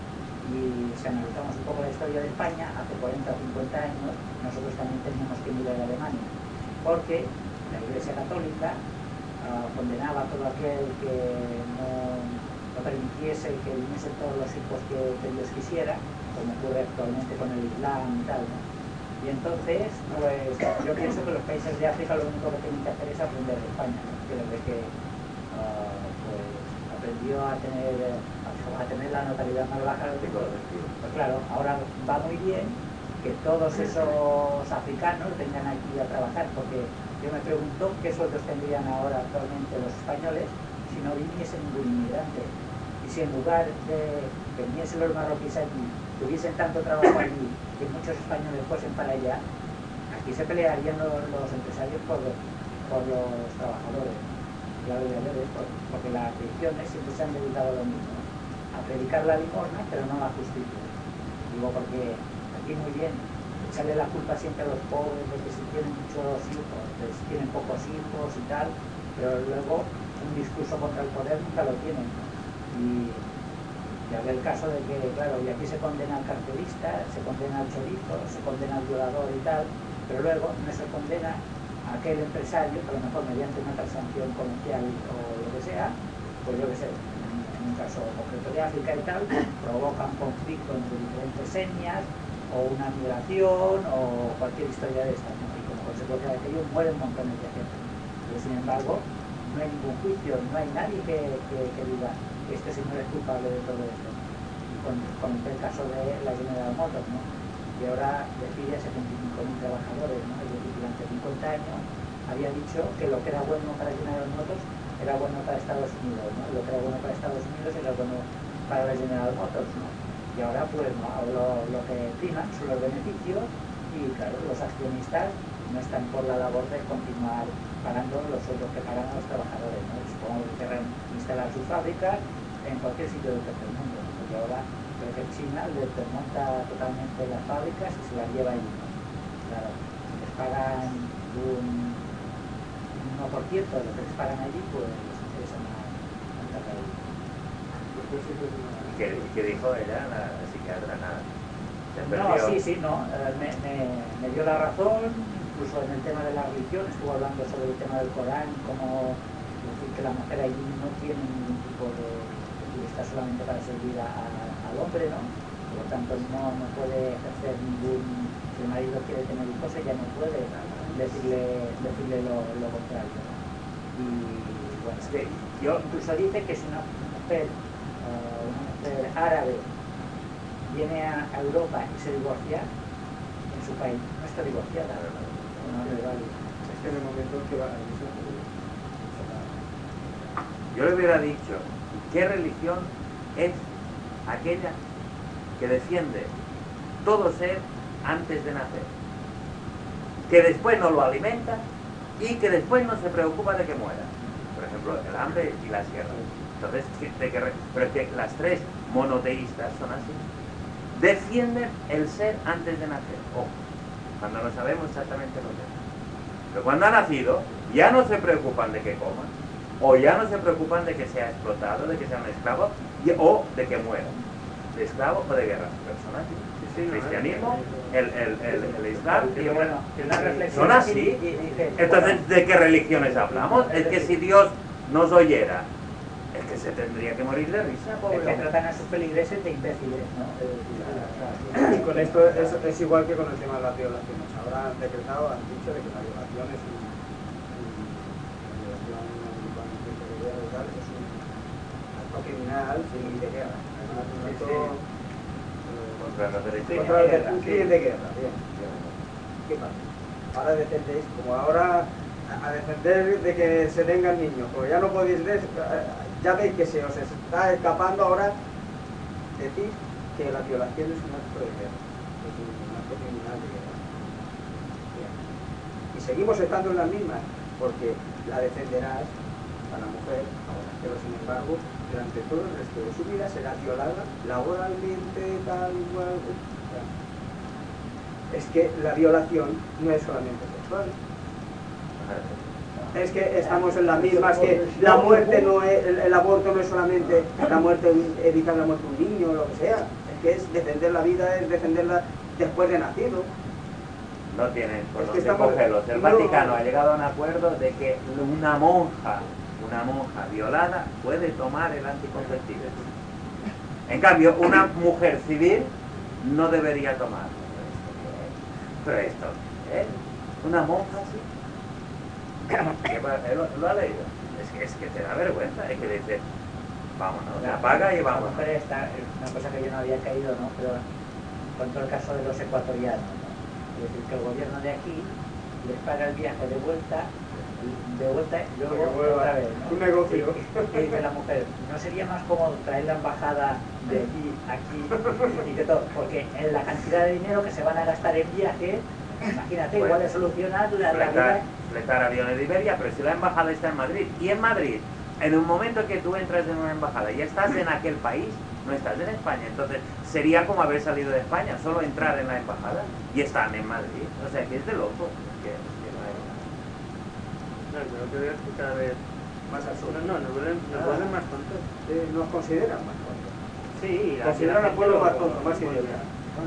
Y si analizamos un poco la historia de España, hace cuarenta o cincuenta años, nosotros también teníamos que mirar a Alemania, porque la Iglesia Católica uh, condenaba a todo aquel que no, no permitiese que viniesen todos los hijos que, que Dios quisiera, como ocurre actualmente con el Islam y tal, ¿no? Y entonces, pues yo pienso que los países de África lo único que tienen que hacer es aprender de España, ¿no? Que desde que uh, pues, aprendió a tener, a tener la natalidad más baja del mundo, pues claro, ahora va muy bien que todos esos africanos vengan aquí a trabajar, porque yo me pregunto qué sueldos tendrían ahora actualmente los españoles si no viniese ningún inmigrante. Y si en lugar de que viniesen los marroquíes allí, tuviesen tanto trabajo allí, que muchos españoles fuesen para allá, aquí se pelearían los, los empresarios por los, por los trabajadores. Claro, ya ves, porque las religiones siempre se han dedicado a lo mismo, a predicar la limosna, pero no la justicia. Digo, porque aquí muy bien, echarle la culpa siempre a los pobres de que si tienen muchos hijos, de si tienen pocos hijos y tal, pero luego un discurso contra el poder nunca lo tienen. Y ya ve el caso de que, claro, y aquí se condena al cartelista, se condena al chorizo, se condena al violador y tal, pero luego no se condena a aquel empresario que a lo mejor mediante una transacción comercial o lo que sea, pues yo que sé, en un caso concreto de África y tal, provoca un conflicto entre diferentes etnias o una migración o cualquier historia de esta, ¿no? Y como consecuencia de aquello mueren montones de gente. Pero sin embargo, no hay ningún juicio, no hay nadie que, que, que diga que este señor es culpable de todo esto. Y con, con el caso de la General Motors, ¿no? Que ahora despide a setenta y cinco mil trabajadores, ¿no? Es decir, durante cincuenta años había dicho que lo que era bueno para General Motors era bueno para Estados Unidos, ¿no? Lo que era bueno para Estados Unidos era bueno para la General Motors, ¿no? Y ahora pues no, lo, lo que priman son los beneficios y claro, los accionistas no están por la labor de continuar pagando los sueldos que pagan a los trabajadores, ¿no? Supongo que querrán instalar sus fábricas en cualquier sitio del tercer mundo, ¿no? Porque ahora creo que China les desmonta totalmente las fábricas y se las lleva allí, ¿no? Claro, les pagan un uno por ciento de lo que les pagan allí, pues les interesa más montar ahí. ¿Y qué, qué dijo ella, la psiquiatra? Nada. No, sí, sí, no, eh, me, me, me dio la razón, incluso en el tema de la religión, estuvo hablando sobre el tema del Corán, como decir que la mujer allí no tiene ningún tipo de, de está solamente para servir a, a, al hombre, ¿no? Por lo tanto no, no puede ejercer ningún, si el marido quiere tener hijos, ella no puede decirle, decirle lo, lo contrario, ¿no? Y bueno, es que yo incluso dice que si una mujer, uh, una mujer árabe viene a Europa y se divorcia en su país, no está divorciada, no le vale. Es que en el momento en que va a la iglesia, yo le hubiera dicho, ¿qué religión es aquella que defiende todo ser antes de nacer? Que después no lo alimenta y que después no se preocupa de que muera. Por ejemplo, el hambre y las guerras. Entonces, ¿de qué re... pero es que las tres monoteístas son así. Defienden el ser antes de nacer. Ojo, cuando no sabemos exactamente lo que es. Pero cuando ha nacido, ya no se preocupan de que coma, o ya no se preocupan de que sea explotado, de que sea un esclavo, y, o de que muera. de esclavo o de guerra. Personas, el cristianismo, el, el, el, el islam y el... bueno, una reflexión son así. y- y dice, Entonces, ¿de qué religiones hablamos? Es que si Dios nos oyera, es que se tendría que morir de risa, pobre es que hombre. tratan a sus feligreses de imbéciles, ¿no? Y con esto es, es igual que con el tema de las violaciones. Ahora han decretado, han dicho de que la violación es un, un- la violación en cuanto a de guerra y tal, es un acto criminal sí, de guerra. Además, un acto eh, Contra los derechos. contra el de- un crimen de guerra. Bien, bien. ¿Qué pasa? Ahora defendéis, como ahora a a defender de que se tengan niños, porque ya no podéis ver, ya veis que se os está escapando ahora decir que la violación es un acto de guerra, es un acto criminal de guerra. Bien. Y seguimos estando en las mismas, porque la defenderás a la mujer, ahora, pero sin embargo, durante todo el resto de su vida será violada laboralmente, tal, igual. Tal. Es que la violación no es solamente sexual. Es que estamos en las mismas, que la muerte no es, el, el aborto no es solamente la muerte, evitar la muerte de un niño o lo que sea, es que es defender la vida, es defenderla después de nacido. No tienen por Es que dónde estamos- cogerlos. El no- Vaticano ha llegado a un acuerdo de que una monja, una monja violada puede tomar el anticonceptivo. En cambio, una mujer civil no debería tomar. Pero esto, ¿eh? Una monja sí. Él lo, lo ha leído. Es que, es que te da vergüenza. Es que dice, vámonos, se apaga y La vámonos. mujer está, es una cosa que yo no había caído, ¿no? Pero con todo el caso de los ecuatorianos, ¿no? Es decir, que el gobierno de aquí les paga el viaje de vuelta, de vuelta y luego Para que vuelva. otra vez, ¿no? Un negocio. Y, y dice la mujer, ¿no sería más cómodo traer la embajada de aquí, aquí y de todo? Porque en la cantidad de dinero que se van a gastar en viajes, imagínate, Bueno, igual de solucionar la, la vida. Fletar, fletar aviones de Iberia, pero si la embajada está en Madrid, y en Madrid, en un momento que tú entras en una embajada y estás en aquel país, no estás en España, entonces sería como haber salido de España, solo entrar en la embajada y están en Madrid, o sea que es de loco. Que, que no hay... No, creo que veo que cada vez Más al sur. No, no, nos vuelven, nos vuelven más tontos. Eh, nos consideran más tontos. Sí, la- Consideran la al pueblo gente más lo- tonto, más lo- idiota.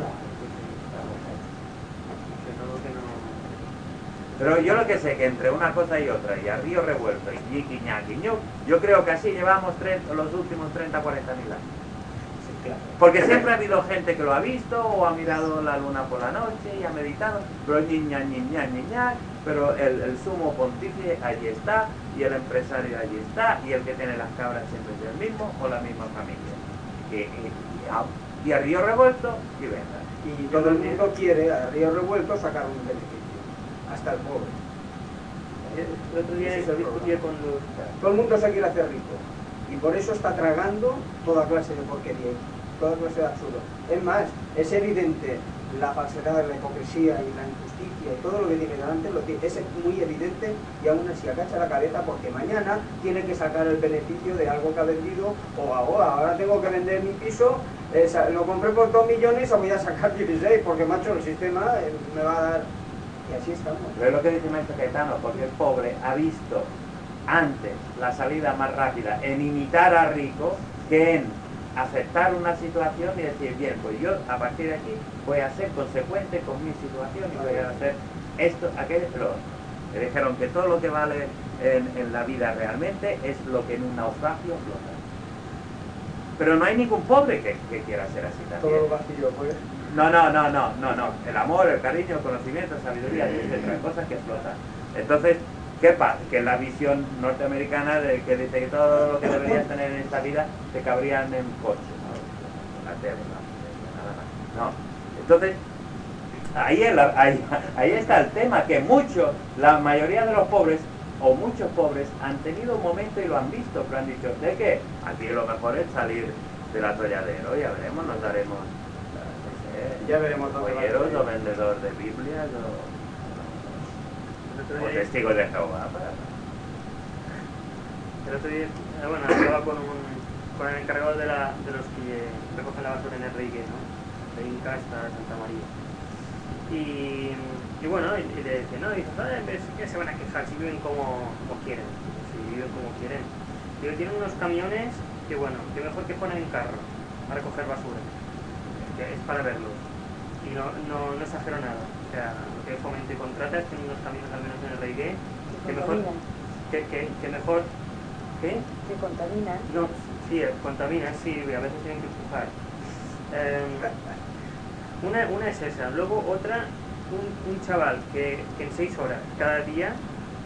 que no- que no- Pero yo lo que sé que entre una cosa y otra, y a río revuelto, y ñiqui ñaqui ñuc, yo creo que así llevamos tres, los últimos treinta, cuarenta mil años. Sí, claro. Porque siempre ha habido gente que lo ha visto o ha mirado la luna por la noche y ha meditado, pero ñiña, ñiña, ñiña, pero el, el sumo pontífice allí está, y el empresario allí está, y el que tiene las cabras siempre es el mismo o la misma familia. Y, y, y a, y a río revuelto y venga. Y todo el mundo quiere a río revuelto sacar un beneficio, hasta el pobre. El otro día Ese es el discutí con los... Todo el mundo se quiere hacer rico y por eso está tragando toda clase de porquería, toda clase de absurdo. Es más, es evidente la falsedad, la hipocresía y la injusticia y todo lo que tiene delante, lo tiene, es muy evidente y aún así agacha la cabeza porque mañana tiene que sacar el beneficio de algo que ha vendido o ahora, ahora tengo que vender mi piso, eh, lo compré por dos millones o voy a sacar dieciséis porque macho el sistema eh, me va a dar... Y así estamos. Pero es lo que dice Maestro Caetano, porque el pobre ha visto antes la salida más rápida en imitar a rico que en aceptar una situación y decir, bien, pues yo a partir de aquí voy a ser consecuente con mi situación y voy a hacer esto, aquello, lo otro. Le dijeron que todo lo que vale en, en la vida realmente es lo que en un naufragio flota. Pero no hay ningún pobre que, que quiera ser así también. Todo vacío, pues. No, no, no, no, no, no. El amor, el cariño, el conocimiento, sabiduría, etcétera, cosas que flotan. Entonces, ¿qué pasa? Que la visión norteamericana de que dice que todo lo que deberías tener en esta vida te cabrían en coche, ¿no? La tele, no, nada más. No. Entonces, ahí, es la- ahí, ahí está el tema, que muchos, la mayoría de los pobres, o muchos pobres, han tenido un momento y lo han visto, pero han dicho, ¿de qué? Aquí lo mejor es salir del atolladero, ya veremos, nos daremos... Ya veremos dónde va Joyeros el o vendedor de Biblias o, El otro o día, testigos de Jehová. Para... el otro día eh, bueno, hablaba con, un, con el encargado de, la, de los que recogen la basura en el Rigue, ¿no? De Inca hasta Santa María. Y, y bueno, y, y le dice, no, y dice, "Ah, es que se van a quejar si viven como, como quieren, si viven como quieren. Pero tienen unos camiones que bueno, que mejor que ponen en carro a recoger basura. que es para verlos. Y no, no, no exagero nada. O sea, lo que Fomento y Contrata es que unos caminos, al menos en el Reigué, que mejor, que, que, que mejor, ¿qué? Que contamina. No, sí, contamina, sí, a veces tienen que empujar. Eh, una, una es esa, luego otra, un, un chaval que, que en seis horas cada día,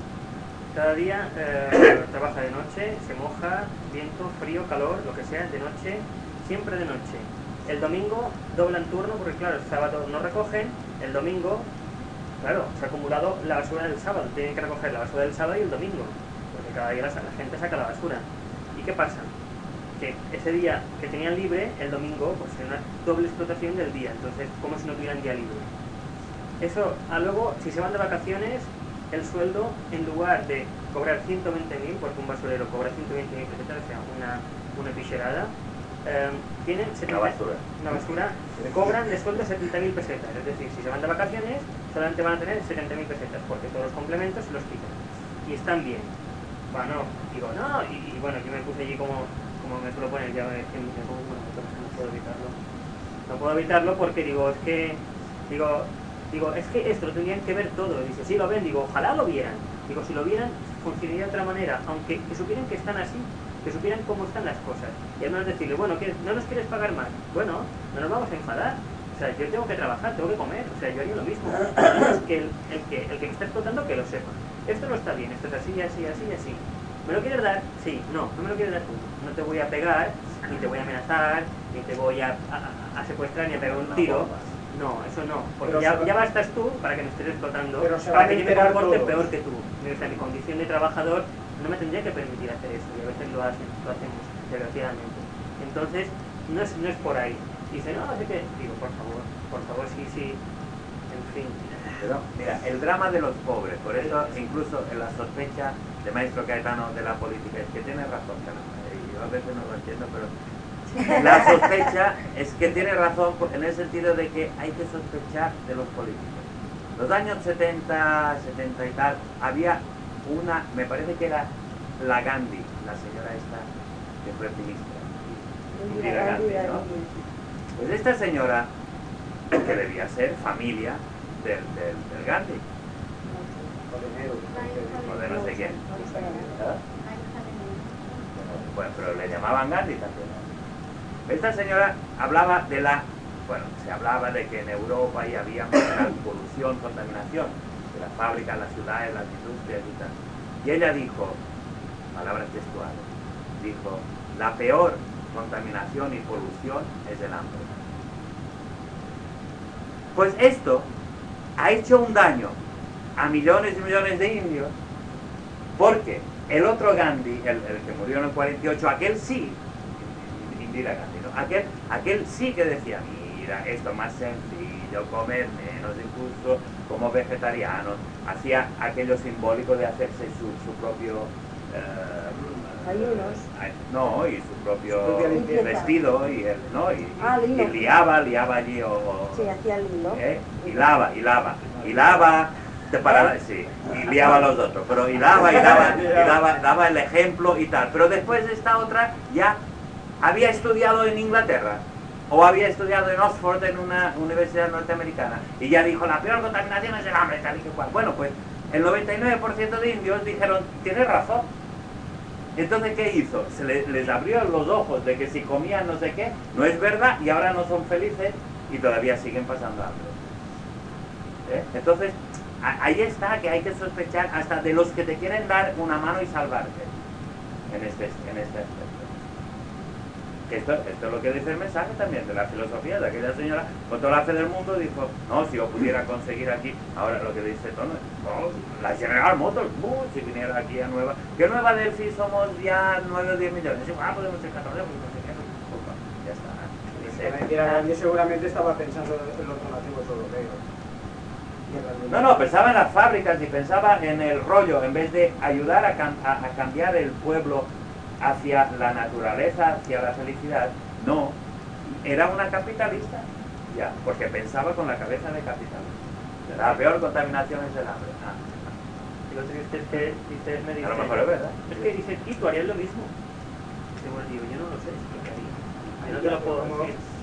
cada día eh, trabaja de noche, se moja, viento, frío, calor, lo que sea, de noche, siempre de noche. El domingo doblan turno porque claro, el sábado no recogen, el domingo, claro, se ha acumulado la basura del sábado, tienen que recoger la basura del sábado y el domingo, porque cada día la, la gente saca la basura. ¿Y qué pasa? Que ese día que tenían libre, el domingo, pues era una doble explotación del día, entonces como si no tuvieran día libre. Eso, a luego, si se van de vacaciones, el sueldo, en lugar de cobrar ciento veinte mil, porque un basurero cobra ciento veinte mil pesetas, o sea, una, una picherada, eh, tienen setenta, una basura. Una basura, cobran de sueldo setenta mil pesetas, es decir, si se van de vacaciones, solamente van a tener setenta mil pesetas, porque todos los complementos se los quitan. Y están bien. Bueno, digo, no, y, y bueno, yo me puse allí como... como me suelo poner ya en mi tiempo, bueno, no puedo evitarlo. No puedo evitarlo porque digo, es que, digo, digo, es que esto lo tendrían que ver todo. Dice, sí lo ven, digo, ojalá lo vieran. Digo, si lo vieran, funcionaría de otra manera, aunque que supieran que están así, que supieran cómo están las cosas. Y además decirle, bueno, ¿qué, ¿no nos quieres pagar más? Bueno, no nos vamos a enfadar. O sea, yo tengo que trabajar, tengo que comer, o sea, yo haría lo mismo. Es que el, el que el que me está explotando, que lo sepa. Esto no está bien, esto es así, así, así, así. ¿Me lo quieres dar? Sí, no, no me lo quieres dar tú. No te voy a pegar, ni te voy a amenazar, ni te voy a, a, a secuestrar, ni a pegar un tiro. No, eso no, porque ya, ya bastas tú para que me estés explotando, para que yo me comporte peor que tú. O sea, mi condición de trabajador no me tendría que permitir hacer eso, y a veces lo hacen, lo hacemos, desgraciadamente. Entonces, no es, no es por ahí. Dice, no, así que, digo, por favor, por favor, sí, sí, en fin. Pero, mira, el drama de los pobres, por eso incluso en la sospecha de Maestro Caetano de la política, es que tiene razón, y yo a veces no lo entiendo, pero la sospecha es que tiene razón en el sentido de que hay que sospechar de los políticos. Los años setenta, setenta y tal, había una, me parece que era la Gandhi, la señora esta que fue ministra, Indira Gandhi, ¿no? Pues esta señora, que debía ser familia del, del, del Gandhi, o de no sé quién, ¿no? Bueno, pero le llamaban Gandhi también. Esta señora hablaba de la, bueno, se hablaba de que en Europa ahí había mucha polución, contaminación, de las fábricas, las ciudades, las industrias y tal. Y ella dijo, palabras textuales, dijo, la peor contaminación y polución es el hambre. Pues esto ha hecho un daño a millones y millones de indios, porque el otro Gandhi, el, el que murió en el cuarenta y ocho, aquel sí, Indira Gandhi, ¿no? aquel, aquel sí que decía, mira, esto más sencillo, comer menos, incluso como vegetariano, hacía aquello simbólico de hacerse su, su propio... Eh, ayunos. No, y su propio su vestido, y, el, ¿no? y, ah, y, y liaba, liaba allí, o, o, sí, hacía el hilo. ¿eh? Hilaba, hilaba, hilaba, para, sí, y liaba a los otros, pero hilaba, hilaba, hilaba, daba el ejemplo y tal. Pero después esta otra ya había estudiado en Inglaterra, o había estudiado en Oxford, en una universidad norteamericana, y ya dijo, la peor contaminación es el hambre, tal y que cual. Bueno, pues el noventa y nueve por ciento de indios dijeron, tienes razón. Entonces, ¿qué hizo? Se le, les abrió los ojos de que si comían no sé qué, no es verdad, y ahora no son felices, y todavía siguen pasando hambre. ¿Eh? Entonces, a, ahí está que hay que sospechar hasta de los que te quieren dar una mano y salvarte en este, en este aspecto. Esto, esto es lo que dice el mensaje también de la filosofía de aquella señora con toda la fe del mundo. Dijo, no, si yo pudiera conseguir aquí, ahora lo que dice Tono, no, la General Motors, uh, si viniera aquí a Nueva, que Nueva Delphi somos ya nueve o diez millones, y, ah, podemos ser catorce, pues no sé qué, ya está. Indira Gandhi seguramente estaba pensando en los donativos europeos. No, no, pensaba en las fábricas y pensaba en el rollo, en vez de ayudar a, cam a, a cambiar el pueblo hacia la naturaleza, hacia la felicidad. No, era una capitalista, ya, porque pensaba con la cabeza de capitalista. La peor contaminación es el hambre. Ah. Y lo triste es que dice, me dice, a lo mejor es verdad. Es que dice, ¿y tú harías lo mismo? Y bueno, digo, yo no lo sé, es lo que haría. Yo no te lo puedo decir.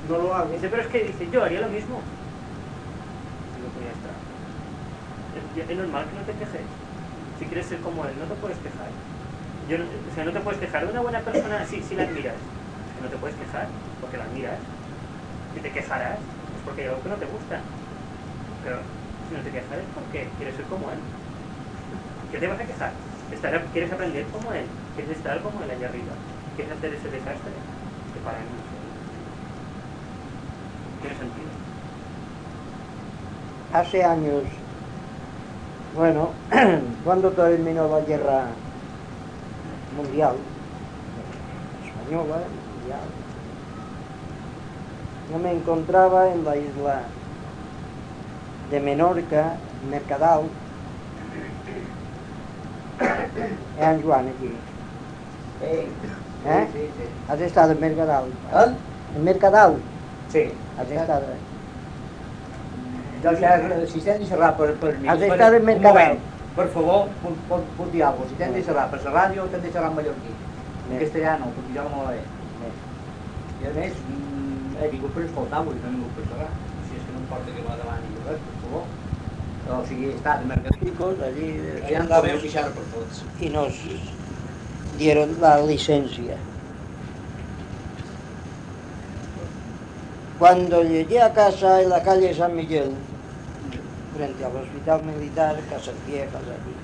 no lo hago. Dice, pero es que dice, yo haría lo mismo. Digo, pues ya está. Es, es normal que no te quejes. Si quieres ser como él, no te puedes quejar. Yo, no- o sea, no te puedes quejar de una buena persona si, si la admiras. No te puedes quejar porque la admiras. Si te quejarás es porque hay algo que no te gusta. Pero si no te quejas es porque quieres ser como él. ¿Qué te vas a quejar? Estar, ¿Quieres aprender como él? ¿Quieres estar como él allá arriba? ¿Quieres hacer ese desastre? Que para él no tiene sentido. Hace años, bueno, cuando terminó la guerra mundial, española, mundial, yo me encontraba en la isla de Menorca, Mercadal, en Sant Joan aquí. Sí, ¿Eh? sí, sí. ¿Has estado en Mercadal? ¿Eh? En Mercadal, Sí. has estado. Doncs ja, si t'hem de xerrar per, per mi... Has per, estat en un Mercadal? moment, per favor, puc, puc, puc dir alguna cosa. Si t'hem de xerrar per la ràdio, t'hem de xerrar en mallorquí. En castellà no, perquè jo no me la veig. I a més, mm, he vingut per escoltar-vos, no he vingut per xerrar. Si és que no importa que me demani res, per favor. Però o sigui, he estat en Mercadal, Allí ja em podeu queixar per tots. y nos dieron la licencia. Cuando llegué a casa en la calle San Miguel, frente al hospital militar, Casas Viejas allí,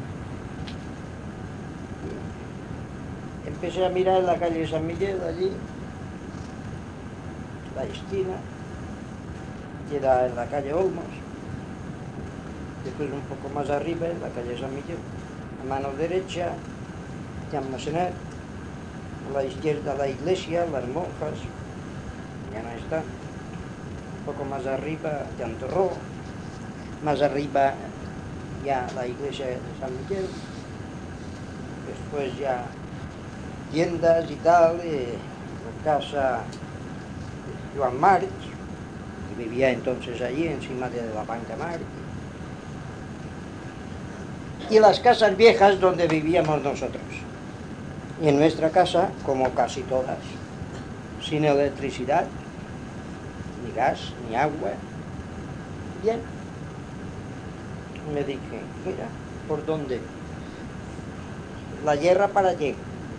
empecé a mirar en la calle San Miguel allí, la esquina, que era en la calle Olmos, después un poco más arriba en la calle San Miguel, a mano derecha, Can Massanet, a la izquierda la iglesia, las monjas, ya no están, un poco más arriba Can Torró, más arriba ya la iglesia de San Miguel, después ya tiendas y tal, eh, la casa de Joan March, que vivía entonces allí encima de la banca March, y las casas viejas donde vivíamos nosotros. Y en nuestra casa, como casi todas, sin electricidad, ni gas, ni agua. Bien. Me dije, mira, ¿por dónde? ¿La guerra para qué?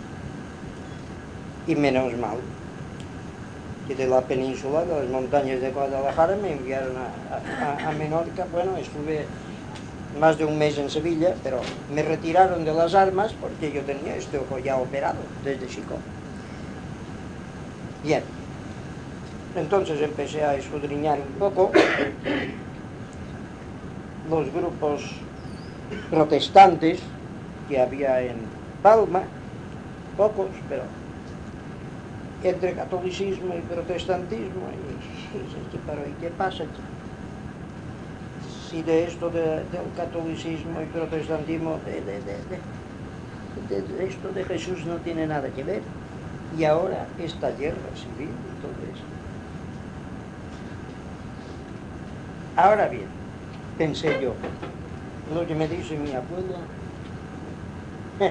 Y menos mal que de la península, de las montañas de Guadalajara, me enviaron a, a, a Menorca. Bueno, estuve más de un mes en Sevilla, pero me retiraron de las armas porque yo tenía este ojo ya operado desde chico. Bien, entonces empecé a escudriñar un poco los grupos protestantes que había en Palma, pocos, pero entre catolicismo y protestantismo, y, y, y, pero ¿y qué pasa aquí? Si de esto de, del catolicismo y protestantismo, de, de, de, de, de esto de Jesús no tiene nada que ver. Y ahora esta guerra civil y todo eso. Ahora bien, pensé yo, lo que me dice mi abuelo, eh,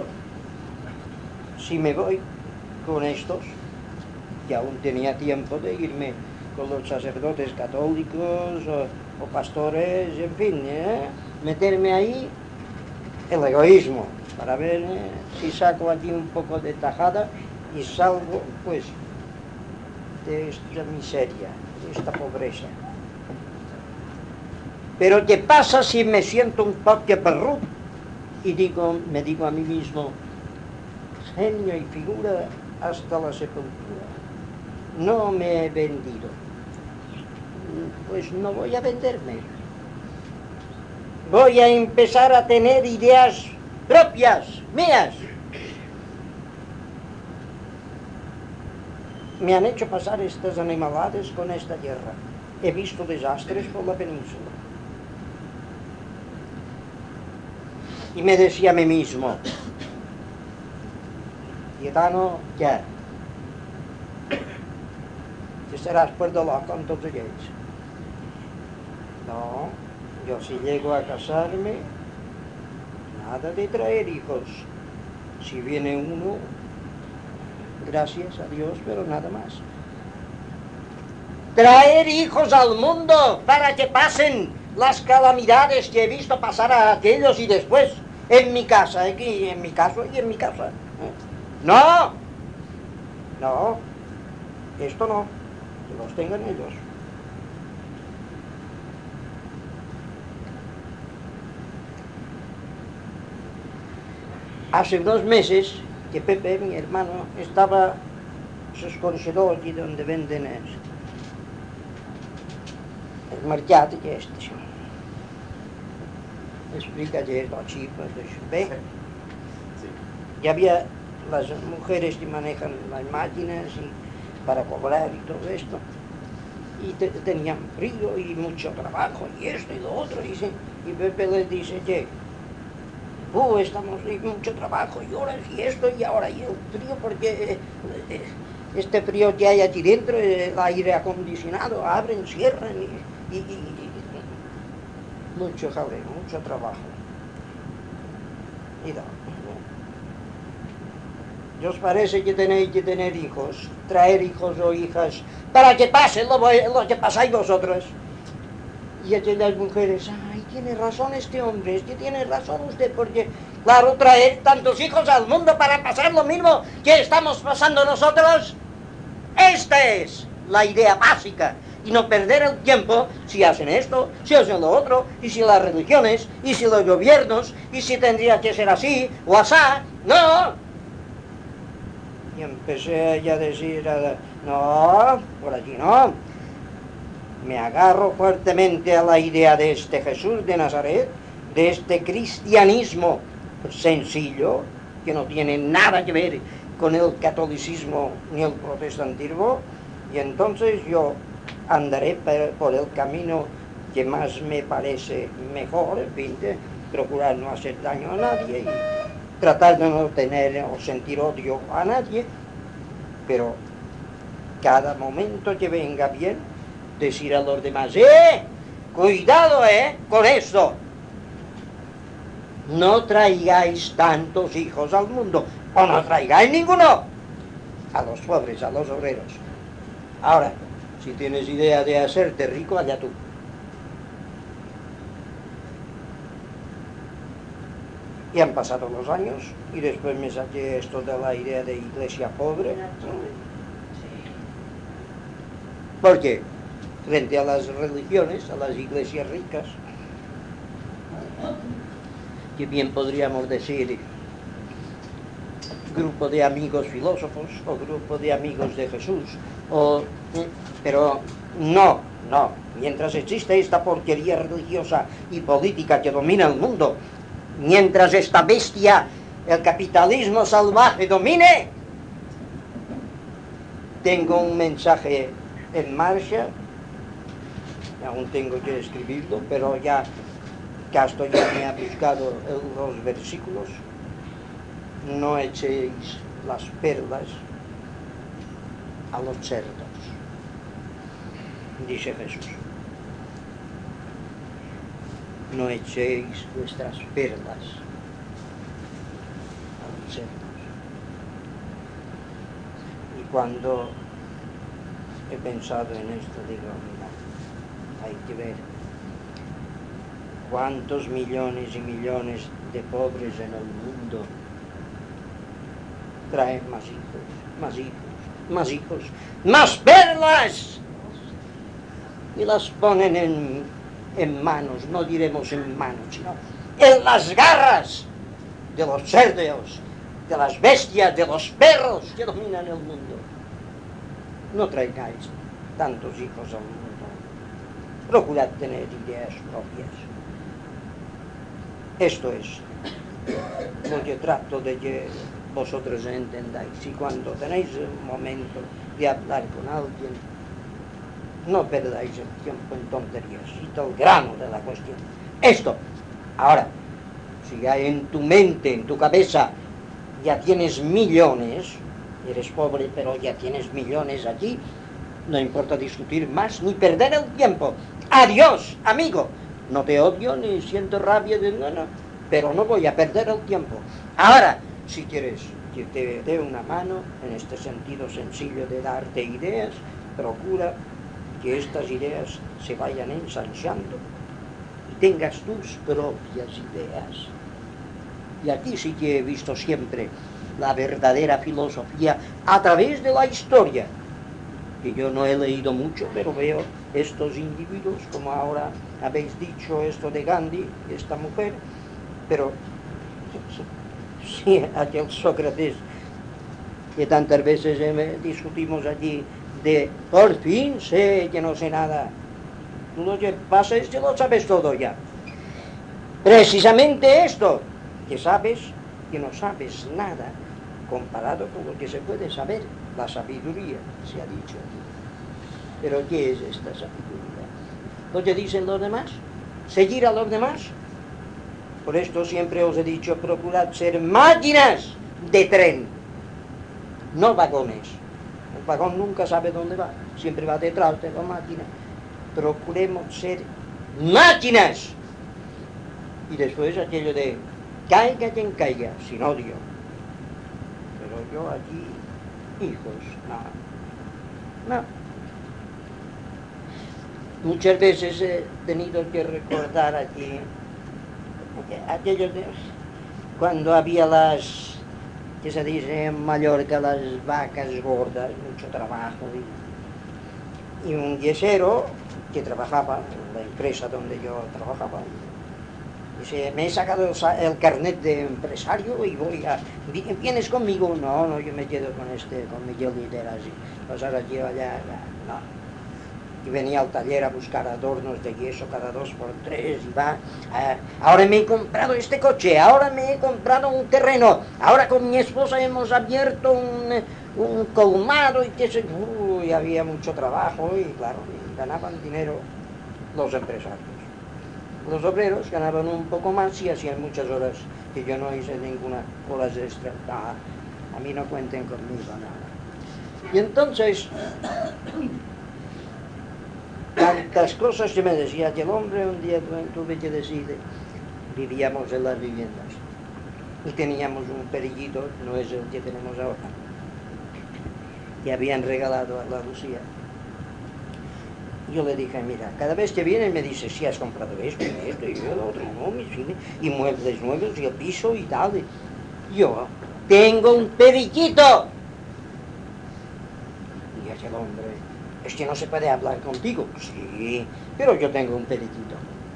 si me voy con estos, que aún tenía tiempo de irme con los sacerdotes católicos o, o pastores, en fin, ¿eh? Meterme ahí, el egoísmo, para ver ¿eh? si saco aquí un poco de tajada y salgo, pues, de esta miseria, de esta pobreza. Pero ¿qué pasa si me siento un poco perrudo y digo, me digo a mí mismo, genio y figura hasta la sepultura? No me he vendido. Pues no voy a venderme. Voy a empezar a tener ideas propias, mías. Me han hecho pasar estas animalades con esta guerra. He visto desastres por la península. Y me decía a mí mismo, Gaetano, ¿qué? Te serás puesto loco con todos ellos. No, yo si llego a casarme, nada de traer hijos. Si viene uno, gracias a Dios, pero nada más. traer hijos al mundo para que pasen las calamidades que he visto pasar a aquellos y después en mi casa, aquí en mi casa y en mi casa. No, no, esto no, que los tengan ellos. Hace dos meses que Pepe, mi hermano, estaba, se escongeló aquí donde venden el, el mercado, que es este. Explica que es la chifa, ¿ve? Y había las mujeres que manejan las máquinas y para cobrar y todo esto. Y te, tenían frío y mucho trabajo y esto y lo otro. Y, se, y Pepe les dice que uh, estamos en mucho trabajo y horas y esto y ahora y el frío porque eh, este frío que hay aquí dentro, el aire acondicionado, abren, cierran y, y, y mucho jaleo, mucho trabajo. Y no, ¿y os parece que tenéis que tener hijos, traer hijos o hijas para que pase lo, lo que pasáis vosotros? Y aquellas mujeres, ay, tiene razón este hombre, es que tiene razón usted, porque, claro, traer tantos hijos al mundo para pasar lo mismo que estamos pasando nosotros, esta es la idea básica. Y no perder el tiempo si hacen esto, si hacen lo otro, y si las religiones, y si los gobiernos, y si tendría que ser así o asá. No. Y empecé ya a decir, no, por aquí no. Me agarro fuertemente a la idea de este Jesús de Nazaret, de este cristianismo sencillo, que no tiene nada que ver con el catolicismo ni el protestantismo, y entonces yo andaré por el camino que más me parece mejor, en fin, de procurar no hacer daño a nadie y tratar de no tener o sentir odio a nadie, pero cada momento que venga bien, decir a los demás, ¡eh! Cuidado, ¿eh? Con eso. No traigáis tantos hijos al mundo, o no traigáis ninguno. A los pobres, a los obreros. Ahora, si tienes idea de hacerte rico, allá tú. Y han pasado los años, y después me saqué esto de la idea de iglesia pobre. ¿Por qué? Frente a las religiones, a las iglesias ricas, que bien podríamos decir grupo de amigos filósofos o grupo de amigos de Jesús, o, pero no, no, mientras existe esta porquería religiosa y política que domina el mundo, mientras esta bestia, el capitalismo salvaje domine, tengo un mensaje en marcha. Aún tengo que escribirlo, pero ya Castro ya me ha buscado los versículos. No echéis las perlas a los cerdos, dice Jesús. No echéis vuestras perlas a los cerdos. Y cuando he pensado en esto, digo, mira, hay que ver cuántos millones y millones de pobres en el mundo traen más hijos, más hijos, más hijos, más perlas, y las ponen en, en manos, no diremos en manos, sino en las garras de los cerdos, de las bestias, de los perros que dominan el mundo. No traigáis tantos hijos al mundo. Procurad tener ideas propias. Esto es lo que trato de que vosotros entendáis. Y cuando tenéis un momento de hablar con alguien, no perdáis el tiempo en tonterías, y el grano de la cuestión. Esto. Ahora, si hay en tu mente, en tu cabeza, ya tienes millones, eres pobre pero ya tienes millones allí, no importa discutir más ni perder el tiempo. Adiós, amigo. No te odio ni siento rabia de nada, pero no voy a perder el tiempo. Ahora, si quieres que te dé una mano en este sentido sencillo de darte ideas, procura que estas ideas se vayan ensanchando y tengas tus propias ideas. Y aquí sí que he visto siempre la verdadera filosofía a través de la historia, que yo no he leído mucho, pero veo estos individuos, como ahora habéis dicho esto de Gandhi, esta mujer, pero sí, aquel Sócrates que tantas veces eh, discutimos allí de por fin sé que no sé nada. Tú lo que pasa es que lo sabes todo ya. Precisamente esto, que sabes que no sabes nada comparado con lo que se puede saber, la sabiduría, se ha dicho aquí. Pero ¿qué es esta sabiduría? ¿Lo que dicen los demás? ¿Seguir a los demás? Por esto siempre os he dicho, procurad ser máquinas de tren, no vagones. El vagón nunca sabe dónde va, siempre va detrás de la máquina. Procuremos ser máquinas. Y después aquello de caiga quien caiga, sin odio. Pero yo aquí, hijos, no, no. Muchas veces he tenido que recordar aquí aquello de cuando había las, que se dice en Mallorca, las vacas gordas, mucho trabajo, y, y un yesero que trabajaba en la empresa donde yo trabajaba, dice, me he sacado el, el carnet de empresario y voy a, ¿vienes conmigo? No, no, yo me quedo con este, con Miguel Litera, así, pasar aquí o allá, no. Y venía al taller a buscar adornos de yeso cada dos por tres y va, eh, ahora me he comprado este coche, ahora me he comprado un terreno, ahora con mi esposa hemos abierto un, un colmado y que se, uy, había mucho trabajo y claro, y ganaban dinero los empresarios. Los obreros ganaban un poco más y hacían muchas horas, que yo no hice ninguna horas extra. No, a mí no cuenten conmigo nada. Y entonces tantas cosas que me decía que el hombre, un día tuve que decir, vivíamos en las viviendas y teníamos un perillito, no es el que tenemos ahora, que habían regalado a la Lucía. Yo le dije, mira, cada vez que viene me dice, si has comprado esto y esto y lo otro, no, mi cine, y muebles nuevos y el piso y tal. Yo tengo un perillito. Y aquel hombre, es que no se puede hablar contigo. Sí, pero yo tengo un periquito.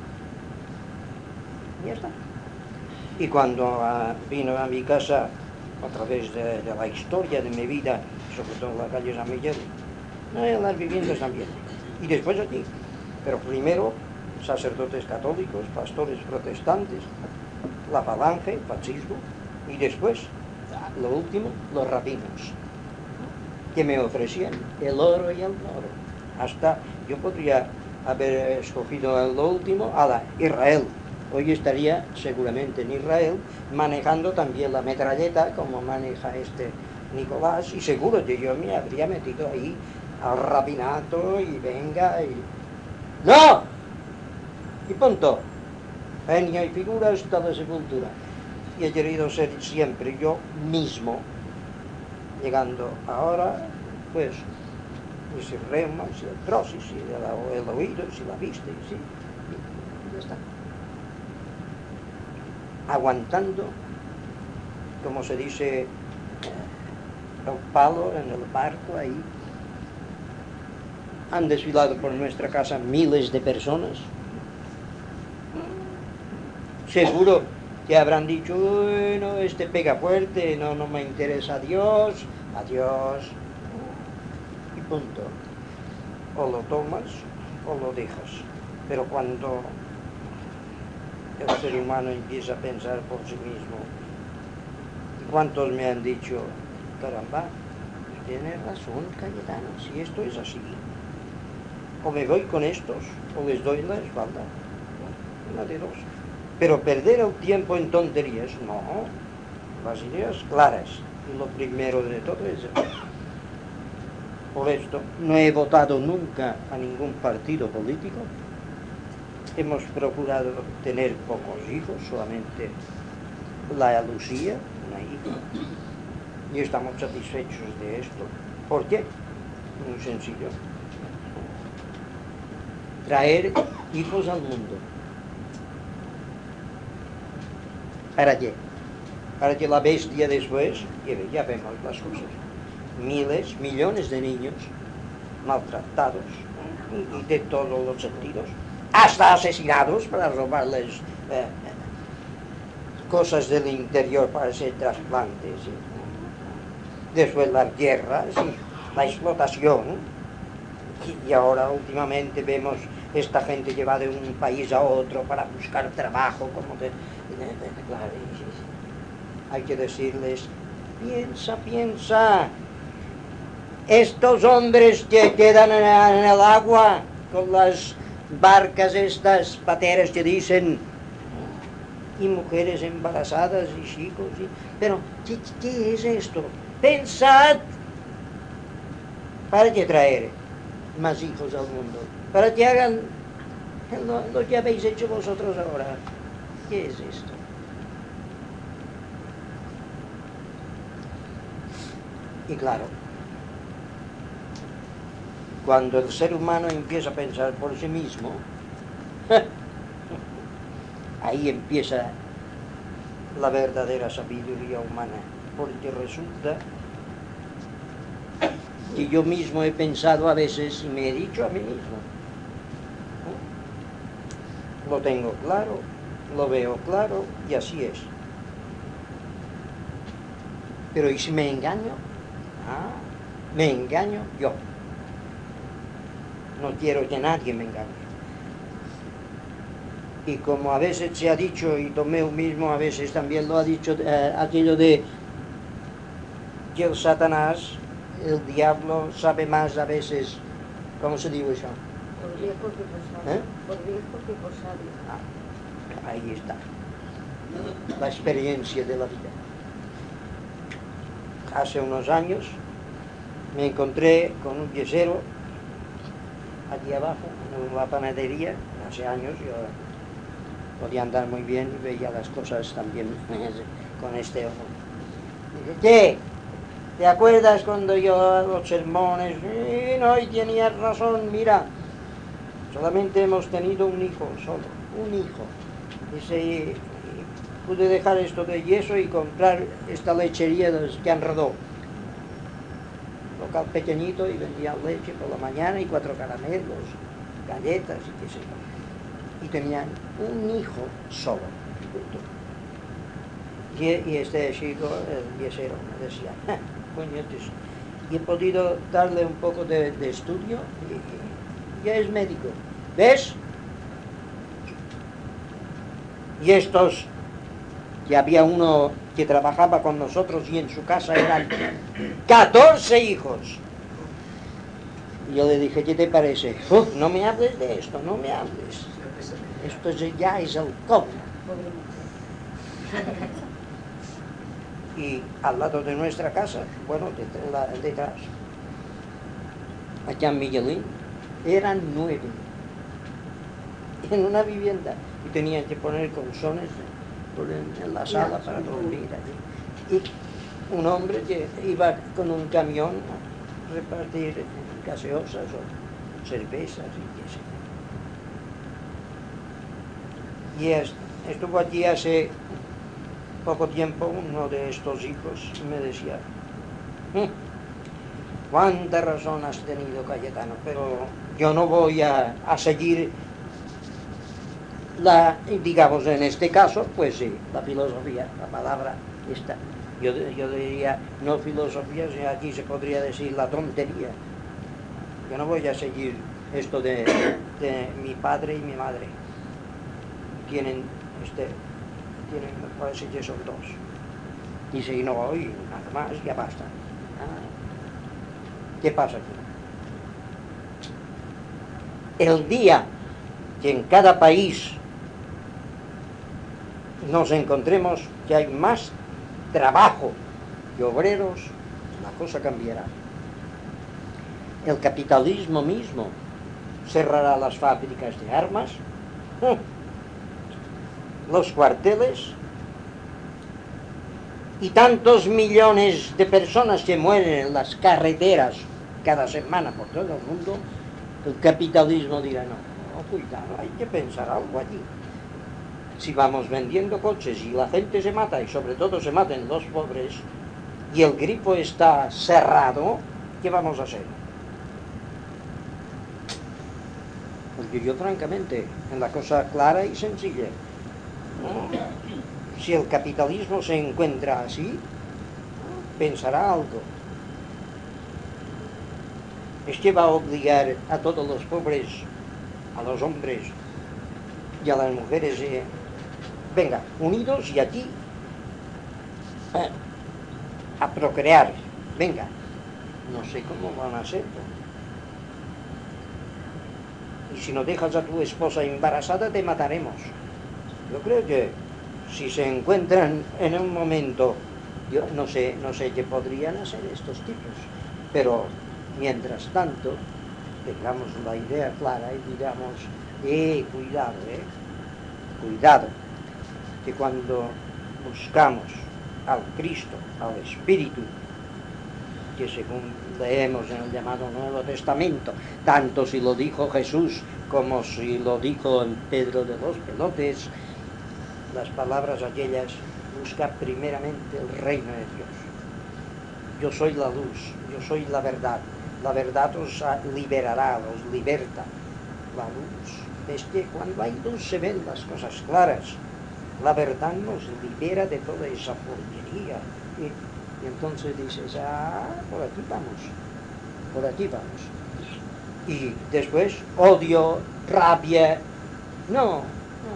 Y ya está. Y cuando uh, vino a mi casa, a través de, de la historia de mi vida, sobre todo en la calle San Miguel, no, en las viviendas también, y después aquí, pero primero sacerdotes católicos, pastores protestantes, la falange, el fascismo, y después, lo último, los rabinos, que me ofrecían el oro y el oro. Hasta yo podría haber escogido lo último a la Israel. Hoy estaría seguramente en Israel manejando también la metralleta como maneja este Nicolás, y seguro que yo me habría metido ahí al rabinato y venga y... ¡No! Y punto. Genio y figura hasta la sepultura. Y he querido ser siempre yo mismo. Llegando ahora, pues, ese reuma, ese artrosis, y el oído, si la vista, y sí, y ya está. Aguantando, como se dice, eh, el palo en el barco ahí. Han desfilado por nuestra casa miles de personas. Seguro que habrán dicho, bueno, este pega fuerte, no, no me interesa, adiós, adiós, y punto. O lo tomas o lo dejas. Pero cuando el ser humano empieza a pensar por sí mismo, ¿cuántos me han dicho, caramba, tienes razón, Cayetano, si esto es así? O me voy con estos, o les doy la espalda. Una de dos. Pero perder el tiempo en tonterías, no. Las ideas claras. Y lo primero de todo es eso. Por esto, no he votado nunca a ningún partido político. Hemos procurado tener pocos hijos, solamente la Lucía, una hija. Y estamos satisfechos de esto. ¿Por qué? Muy sencillo. traer hijos al mundo. ¿Para qué? Para que la bestia después, ya vemos las cosas, miles, millones de niños maltratados y de todos los sentidos, hasta asesinados para robarles eh, cosas del interior para hacer trasplantes. Y después las guerras y la explotación. Y ahora últimamente vemos esta gente que va de un país a otro para buscar trabajo, como de, de, de, de claro, hay que decirles, piensa, piensa, estos hombres que quedan en, en el agua con las barcas estas pateras que dicen, y mujeres embarazadas y chicos, y, pero ¿qué, ¿qué es esto? Pensad, ¿para qué traer más hijos al mundo? Para que hagan lo, lo que habéis hecho vosotros ahora. ¿Qué es esto? Y claro, cuando el ser humano empieza a pensar por sí mismo, ahí empieza la verdadera sabiduría humana, porque resulta que yo mismo he pensado a veces y me he dicho a mí mismo, ¿no? Lo tengo claro, lo veo claro y así es. Pero ¿y si me engaño? Ah, me engaño yo. No quiero que nadie me engañe. Y como a veces se ha dicho, y Tomeo mismo a veces también lo ha dicho, eh, aquello de que el Satanás, el diablo, sabe más a veces, ¿cómo se dice eso? Por viejo que por sabio. ¿Eh? Por viejo que por sabio. Ah, ahí está. La experiencia de la vida. Hace unos años me encontré con un yesero aquí abajo, en una panadería. Hace años yo podía andar muy bien y veía las cosas también con este ojo. Dije, ¿qué? ¿Te acuerdas cuando yo hago los sermones? Sí, no, y tenías razón, mira, solamente hemos tenido un hijo solo, un hijo. Dice, y pude dejar esto de yeso y comprar esta lechería de los que han rodado. Local pequeñito y vendían leche por la mañana y cuatro caramelos, galletas y qué sé yo. Y tenían un hijo solo. Y, y este chico, el yesero, me decía, coñetes, y he podido darle un poco de, de estudio y, y ya es médico. ¿Ves? Y estos, que había uno que trabajaba con nosotros y en su casa eran catorce hijos. Y yo le dije, ¿qué te parece? Uf, no me hables de esto, no me hables. Esto ya es el colmo. Y al lado de nuestra casa, bueno, detrás, detrás allá en Miguelín, eran nueve en una vivienda y tenían que poner colchones en, en la sala para dormir allí. Y un hombre que iba con un camión a repartir gaseosas o cervezas y qué sé yo. Y es, estuvo allí hace poco tiempo uno de estos hijos y me decía, cuánta razón has tenido, Cayetano, pero yo no voy a, a seguir la, digamos en este caso, pues sí, la filosofía, la palabra esta. Yo, yo diría, no filosofía, sino aquí se podría decir la tontería. Yo no voy a seguir esto de, de mi padre y mi madre. Tienen este... Tienen, me parece que son dos. Dice, y no, y nada más, ya basta. Ah, ¿qué pasa aquí? El día que en cada país nos encontremos que hay más trabajo que obreros, la cosa cambiará. El capitalismo mismo cerrará las fábricas de armas, los cuarteles, y tantos millones de personas que mueren en las carreteras cada semana por todo el mundo. El capitalismo dirá no, cuidado, hay que pensar algo allí. Si vamos vendiendo coches y la gente se mata, y sobre todo se maten los pobres, y el grifo está cerrado, ¿qué vamos a hacer? Porque yo francamente, en la cosa clara y sencilla, ¿no? Si el capitalismo se encuentra así, ¿no?, pensará algo. Es que va a obligar a todos los pobres, a los hombres y a las mujeres, eh, venga, unidos y aquí eh, a procrear, venga. No sé cómo van a hacerlo. Y si no dejas a tu esposa embarazada, te mataremos. Yo creo que si se encuentran en un momento, yo no sé, no sé qué podrían hacer estos tipos, pero mientras tanto, tengamos la idea clara y digamos, eh, cuidado, eh, cuidado, que cuando buscamos al Cristo, al Espíritu, que según leemos en el llamado Nuevo Testamento, tanto si lo dijo Jesús como si lo dijo en Pedro de los Pelotes, las palabras aquellas, busca primeramente el reino de Dios. Yo soy la luz, yo soy la verdad, la verdad os liberará, os liberta. La luz es que cuando hay luz se ven las cosas claras. La verdad nos libera de toda esa porquería. Y, y entonces dices, ah, por aquí vamos, por aquí vamos. Y después, odio, rabia, no, no.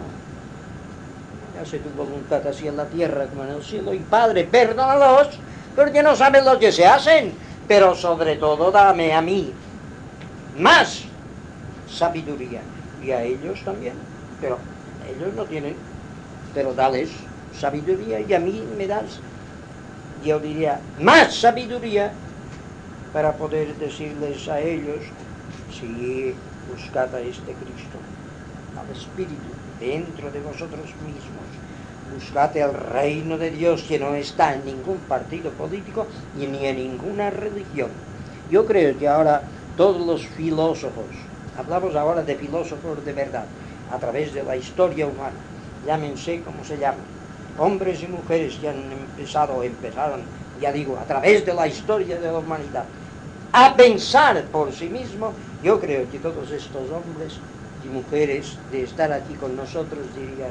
Hace tu voluntad así en la tierra como en el cielo. Y Padre, perdónalos, porque no saben lo que se hacen. Pero sobre todo, dame a mí más sabiduría. Y a ellos también. Pero ellos no tienen. Pero dales sabiduría y a mí me das, yo diría, más sabiduría para poder decirles a ellos, sí, buscad a este Cristo, al Espíritu, dentro de vosotros mismos. Buscad el reino de Dios, que no está en ningún partido político ni en ninguna religión. Yo creo que ahora todos los filósofos, hablamos ahora de filósofos de verdad, a través de la historia humana, llámense como se llaman, hombres y mujeres que han empezado, empezaron, ya digo, a través de la historia de la humanidad, a pensar por sí mismo. Yo creo que todos estos hombres y mujeres de estar aquí con nosotros dirían,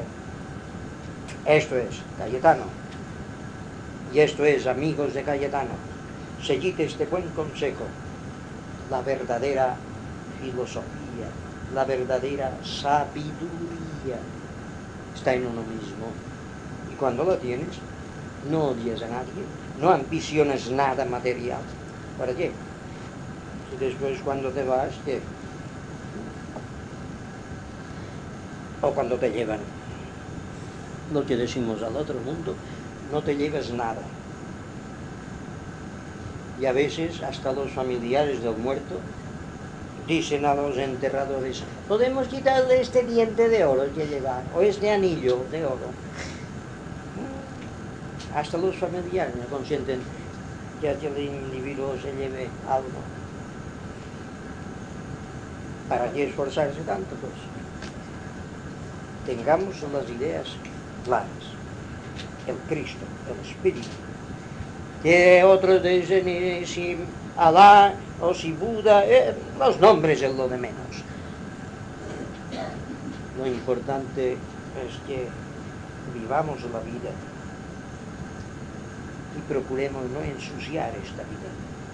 esto es Cayetano, y esto es amigos de Cayetano, seguid este buen consejo, la verdadera filosofía, la verdadera sabiduría está en uno mismo, y cuando lo tienes no odias a nadie, no ambicionas nada material. ¿Para qué? Y después cuando te vas, ¿qué? O cuando te llevan, lo que decimos al otro mundo, no te llevas nada. Y a veces hasta los familiares del muerto dicen a los enterradores, podemos quitarle este diente de oro que lleva, o este anillo de oro. Hasta los familiares no consienten que aquel individuo se lleve algo. ¿Para qué esforzarse tanto? Pues tengamos las ideas claras. El Cristo, el Espíritu. Que otros dicen si Alá o si Buda, eh, los nombres es lo de menos. Lo importante es que vivamos la vida y procuremos no ensuciar esta vida.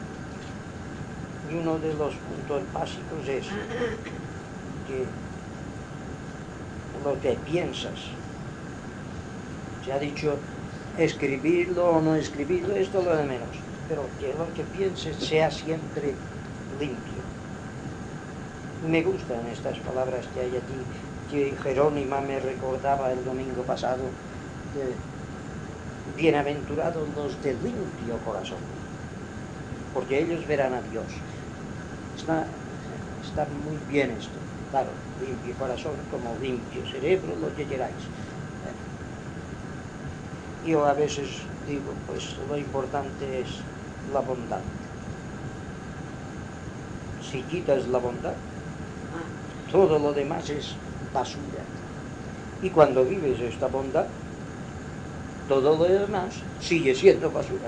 Y uno de los puntos básicos es que lo que piensas, se ha dicho escribirlo o no escribirlo, esto es lo de menos, pero que lo que pienses sea siempre limpio. Me gustan estas palabras que hay aquí, que Jerónima me recordaba el domingo pasado, de bienaventurados los de limpio corazón, porque ellos verán a Dios. Está, está muy bien esto, claro, limpio corazón como limpio cerebro, lo que queráis. Yo a veces digo, pues lo importante es la bondad. Si quitas la bondad, todo lo demás es basura. Y cuando vives esta bondad, todo lo demás sigue siendo basura.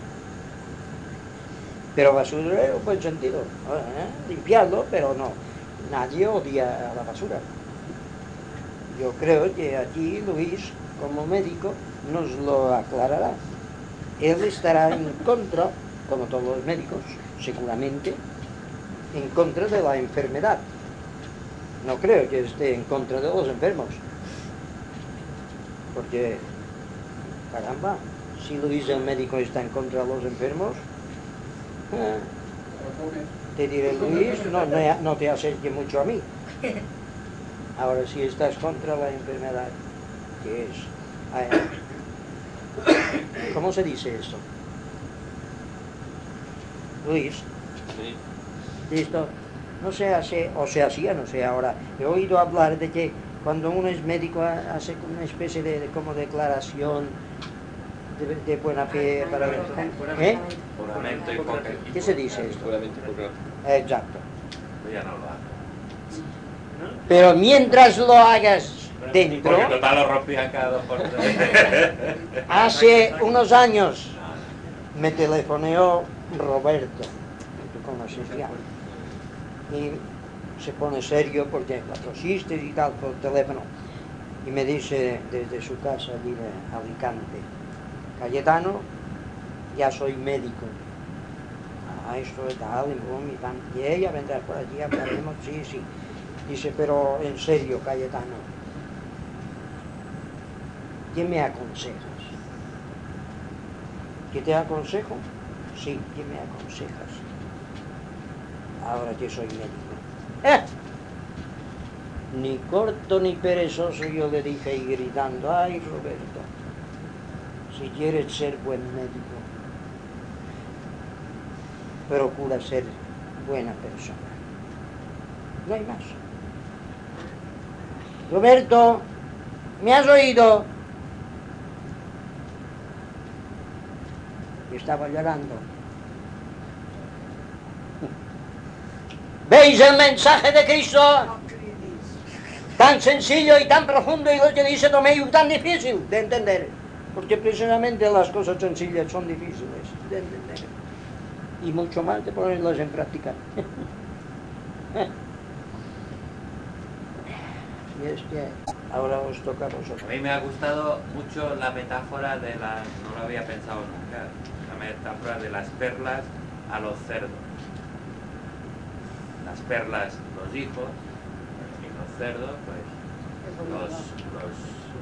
Pero basura en un buen sentido, ¿eh? Limpiarlo, pero no. Nadie odia a la basura. Yo creo que aquí Luis, como médico, nos lo aclarará. Él estará en contra, como todos los médicos, seguramente, en contra de la enfermedad. No creo que esté en contra de los enfermos. Porque, caramba, si Luis el médico está en contra de los enfermos, eh, te diré, Luis, no, no, no te acerques mucho a mí. Ahora, si estás contra la enfermedad, ¿qué es? ¿Cómo se dice esto? Luis, Sí. listo. No sé, hace, o sea, hacía, no sé ahora. He oído hablar de que cuando uno es médico hace una especie de, de como declaración de, de buena fe para ver. ¿Eh? Juramento hipócrita. ¿Qué se dice esto? Juramento hipócrita. Exacto. Yo ya no lo hago. Pero mientras lo hagas dentro, Porque total lo rompían cada dos por tres. hace unos años me telefoneó Roberto, que tú conoces ya, y se pone serio porque cuatro chistes y tal por teléfono, y me dice desde su casa allí de Alicante, Cayetano, ya soy médico. Ah, esto es tal, y boom, y tal. Y ella vendrá por allí, hablaremos, sí, sí. Dice, pero en serio, Cayetano, ¿qué me aconsejas? ¿Qué te aconsejo? Sí, ¿qué me aconsejas? Ahora que soy médico. ¡Eh! Ni corto ni perezoso, yo le dije y gritando, ay Roberto, si quieres ser buen médico, procura ser buena persona. No hay más. Roberto, ¿me has oído? Y estaba llorando. ¿Veis el mensaje de Cristo? Tan sencillo y tan profundo, y lo que dice Tomeo tan difícil de entender. Porque precisamente las cosas sencillas son difíciles de entender. Y mucho más de ponerlas en práctica. Y es que ahora os toca a vosotros. A mí me ha gustado mucho la metáfora de las, no lo había pensado nunca, la metáfora de las perlas a los cerdos. Las perlas, los hijos, y los cerdos, pues los, los,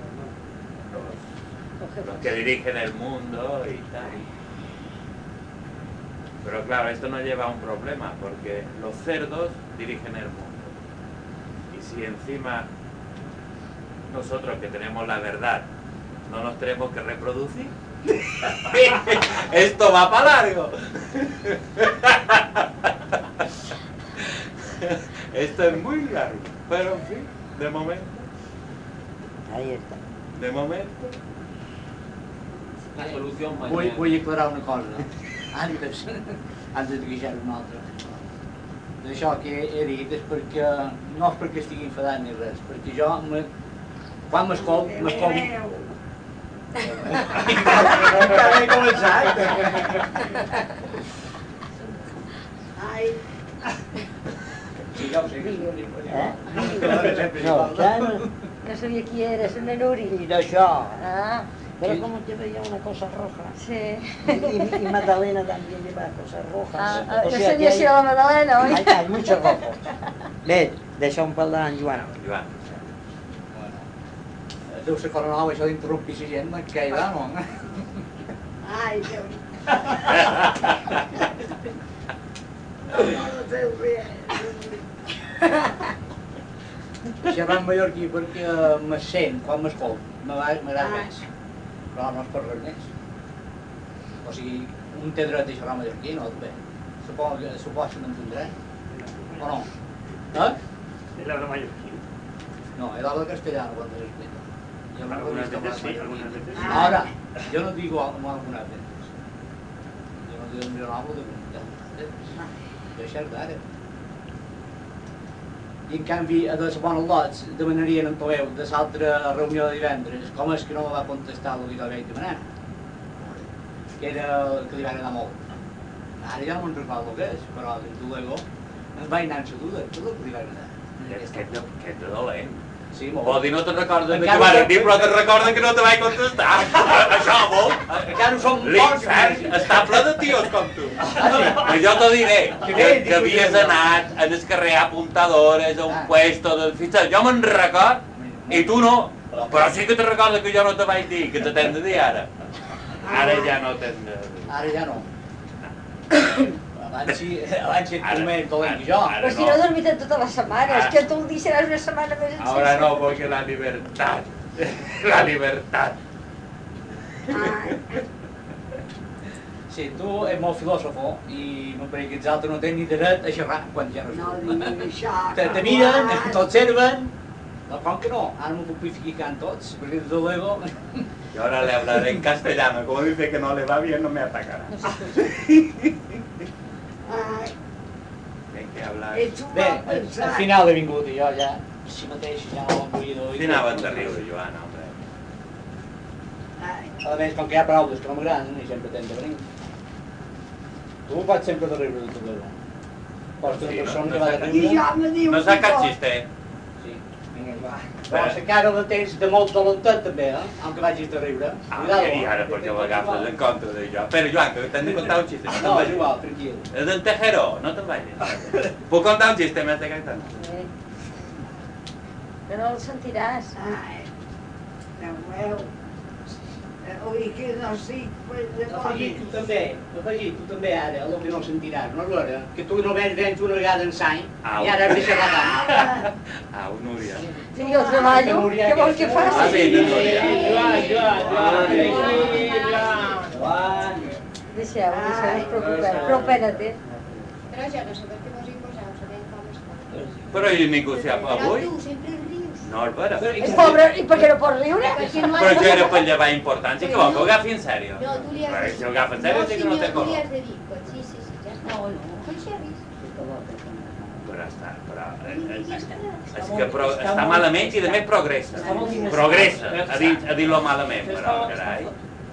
los, los que dirigen el mundo y tal. Pero claro, esto nos lleva a un problema, porque los cerdos dirigen el mundo. Y si encima nosotros que tenemos la verdad no nos tenemos que reproducir, esto va para largo. Esto es muy largo, pero en fin, de momento, Ahí está. de momento. La solución mañana. Vull, vull aclarar una cosa, antes, antes de guixar una altra. D'això que he dit és perquè, no és perquè estigui enfadat ni res, perquè jo, me, quan m'escolto, m'escolto... Encara he començat. Ai... Sí, ja ho sé que és l'únic, Eh? sempre No, igual. ya no. No sabía quién eres, una Nuri. Y d'això. Ah, Pero como que veía una cosa roja. sí. Y, y- y Magdalena también lleva cosas rojas. Ah, ah, O yo sea que sabía hay, si era la Magdalena hoy. hay, hay mucho rojo. Ves, deixa un parlar en Joan. Joan. Deu ser cosa nova, això d'interrompir la gent, que hi va, no? Ay, Dios. Xerrant mallorquí perquè me sent, quan m'escolto, m'agrada més. Però no és per res més. O sigui, un té dret a xerrar mallorquí, no? Bé, suposo que, suposo que m'entendré. O no? Eh? Él habla mallorquín. No, él habla castellano cuando se explica. Yo no Algunas puedo veces sí, hablar algunas veces sí. Ahora, yo no digo como algunas veces. Yo no, digo, yo no hablo de comunidad. Yo es verdad. I en canvi a les bones lots demanarien en Toeu de l'altra reunió de divendres com és que no va contestar el que li vaig demanar, que era el que li va agradar molt. Ara ja no me'n recordo el que és, però des de luego ens va anar en la duda, tot el que li va agradar. És que ets, que ets dolent. Sí, molt. Vol dir, no te'n recordes de què van dir, però te'n recordes que no te vaig contestar. Això vol. Encara no som L'infern està ple de tios com tu. I jo te diré que, que havies anat a el carrer a apuntadores, a un puesto de fixar. Jo me'n record i tu no. Però sí que te recordes que jo no te vaig dir, que te t'hem de dir ara. Ara ja no t'hem de dir. Ara ja no. Abans sí, abans sí et promet dolent que jo. Però si no he dormit en tota la setmana, és que tu el dia seràs una setmana més en Ahora no, porque la libertad, la libertad. Sí, tu ets molt filòsofo i m'apareix que els altres no tenen ni dret a xerrar quan ja no No surt. diguis això, Te, te miren, t'observen, no, com que no, ara m'ho puc pificar en tots, perquè des de luego... Y ahora le hablaré en castellano, como dice que no le va bien, no me atacará. no s'escolta. Ai, Hay que hablar. ets un Bé, mal al pensat. final he vingut i jo ja, si mateix, ja no ho volia dir. Si anaven de riure, Joana, hombre. Ai, A més, com que hi ha paraules que no m'agraden, i sempre t'hem de venir. Tu pots sempre de riure de tot allò. Pots ser una Sí, no? persona No que va de saca- I riure. ja me diu No sé cap xiste. Sí, vinga, va. Però la cara la tens de molt talentat també, eh? Aunque vagis de riure. Ah, Cuidado. i ara perquè l'agafes en contra de jo. Però Joan, que t'hem de contar un xiste, no te'n No, és vagis. igual, tranquil. És d'en Tejero, no te'n vagis. Puc contar un xiste més de cantant? Eh, que no el sentiràs. Ai, Déu meu. Eh, Ui, que no sé, pues, de Afegit tu també, afegit tu també ara, el que no sentiràs, no és l'hora? Que tu no vens vens una vegada en l'any Au. i ara has de xerrar tant. Au, Núria. Si jo treballo, què vols que Ah, faci? sí, no, Núria. Joan, Joan, Joan, tranquil, Joan. Joan. Deixeu, deixeu, no us preocupeu, prou pena té. Però jo no sé per què vos hi poseu, sabent com està. Però i negociar Però avui? tu sempre rius. No, és vera. És pobre, i per què no pots riure? Perquè no Però has- jo era per llevar importància, que vol que ho agafi en sèrio. No, tu li has Però de si ho agafa en sèrio, sí que no té senyor, tu li color. has de dir, pues sí, sí, sí, ja està. No, no, conxerris. Però està, però... eh, eh, És que pro, està malament i de més progressa. Progressa, a dir, a dir-lo malament, però, carai.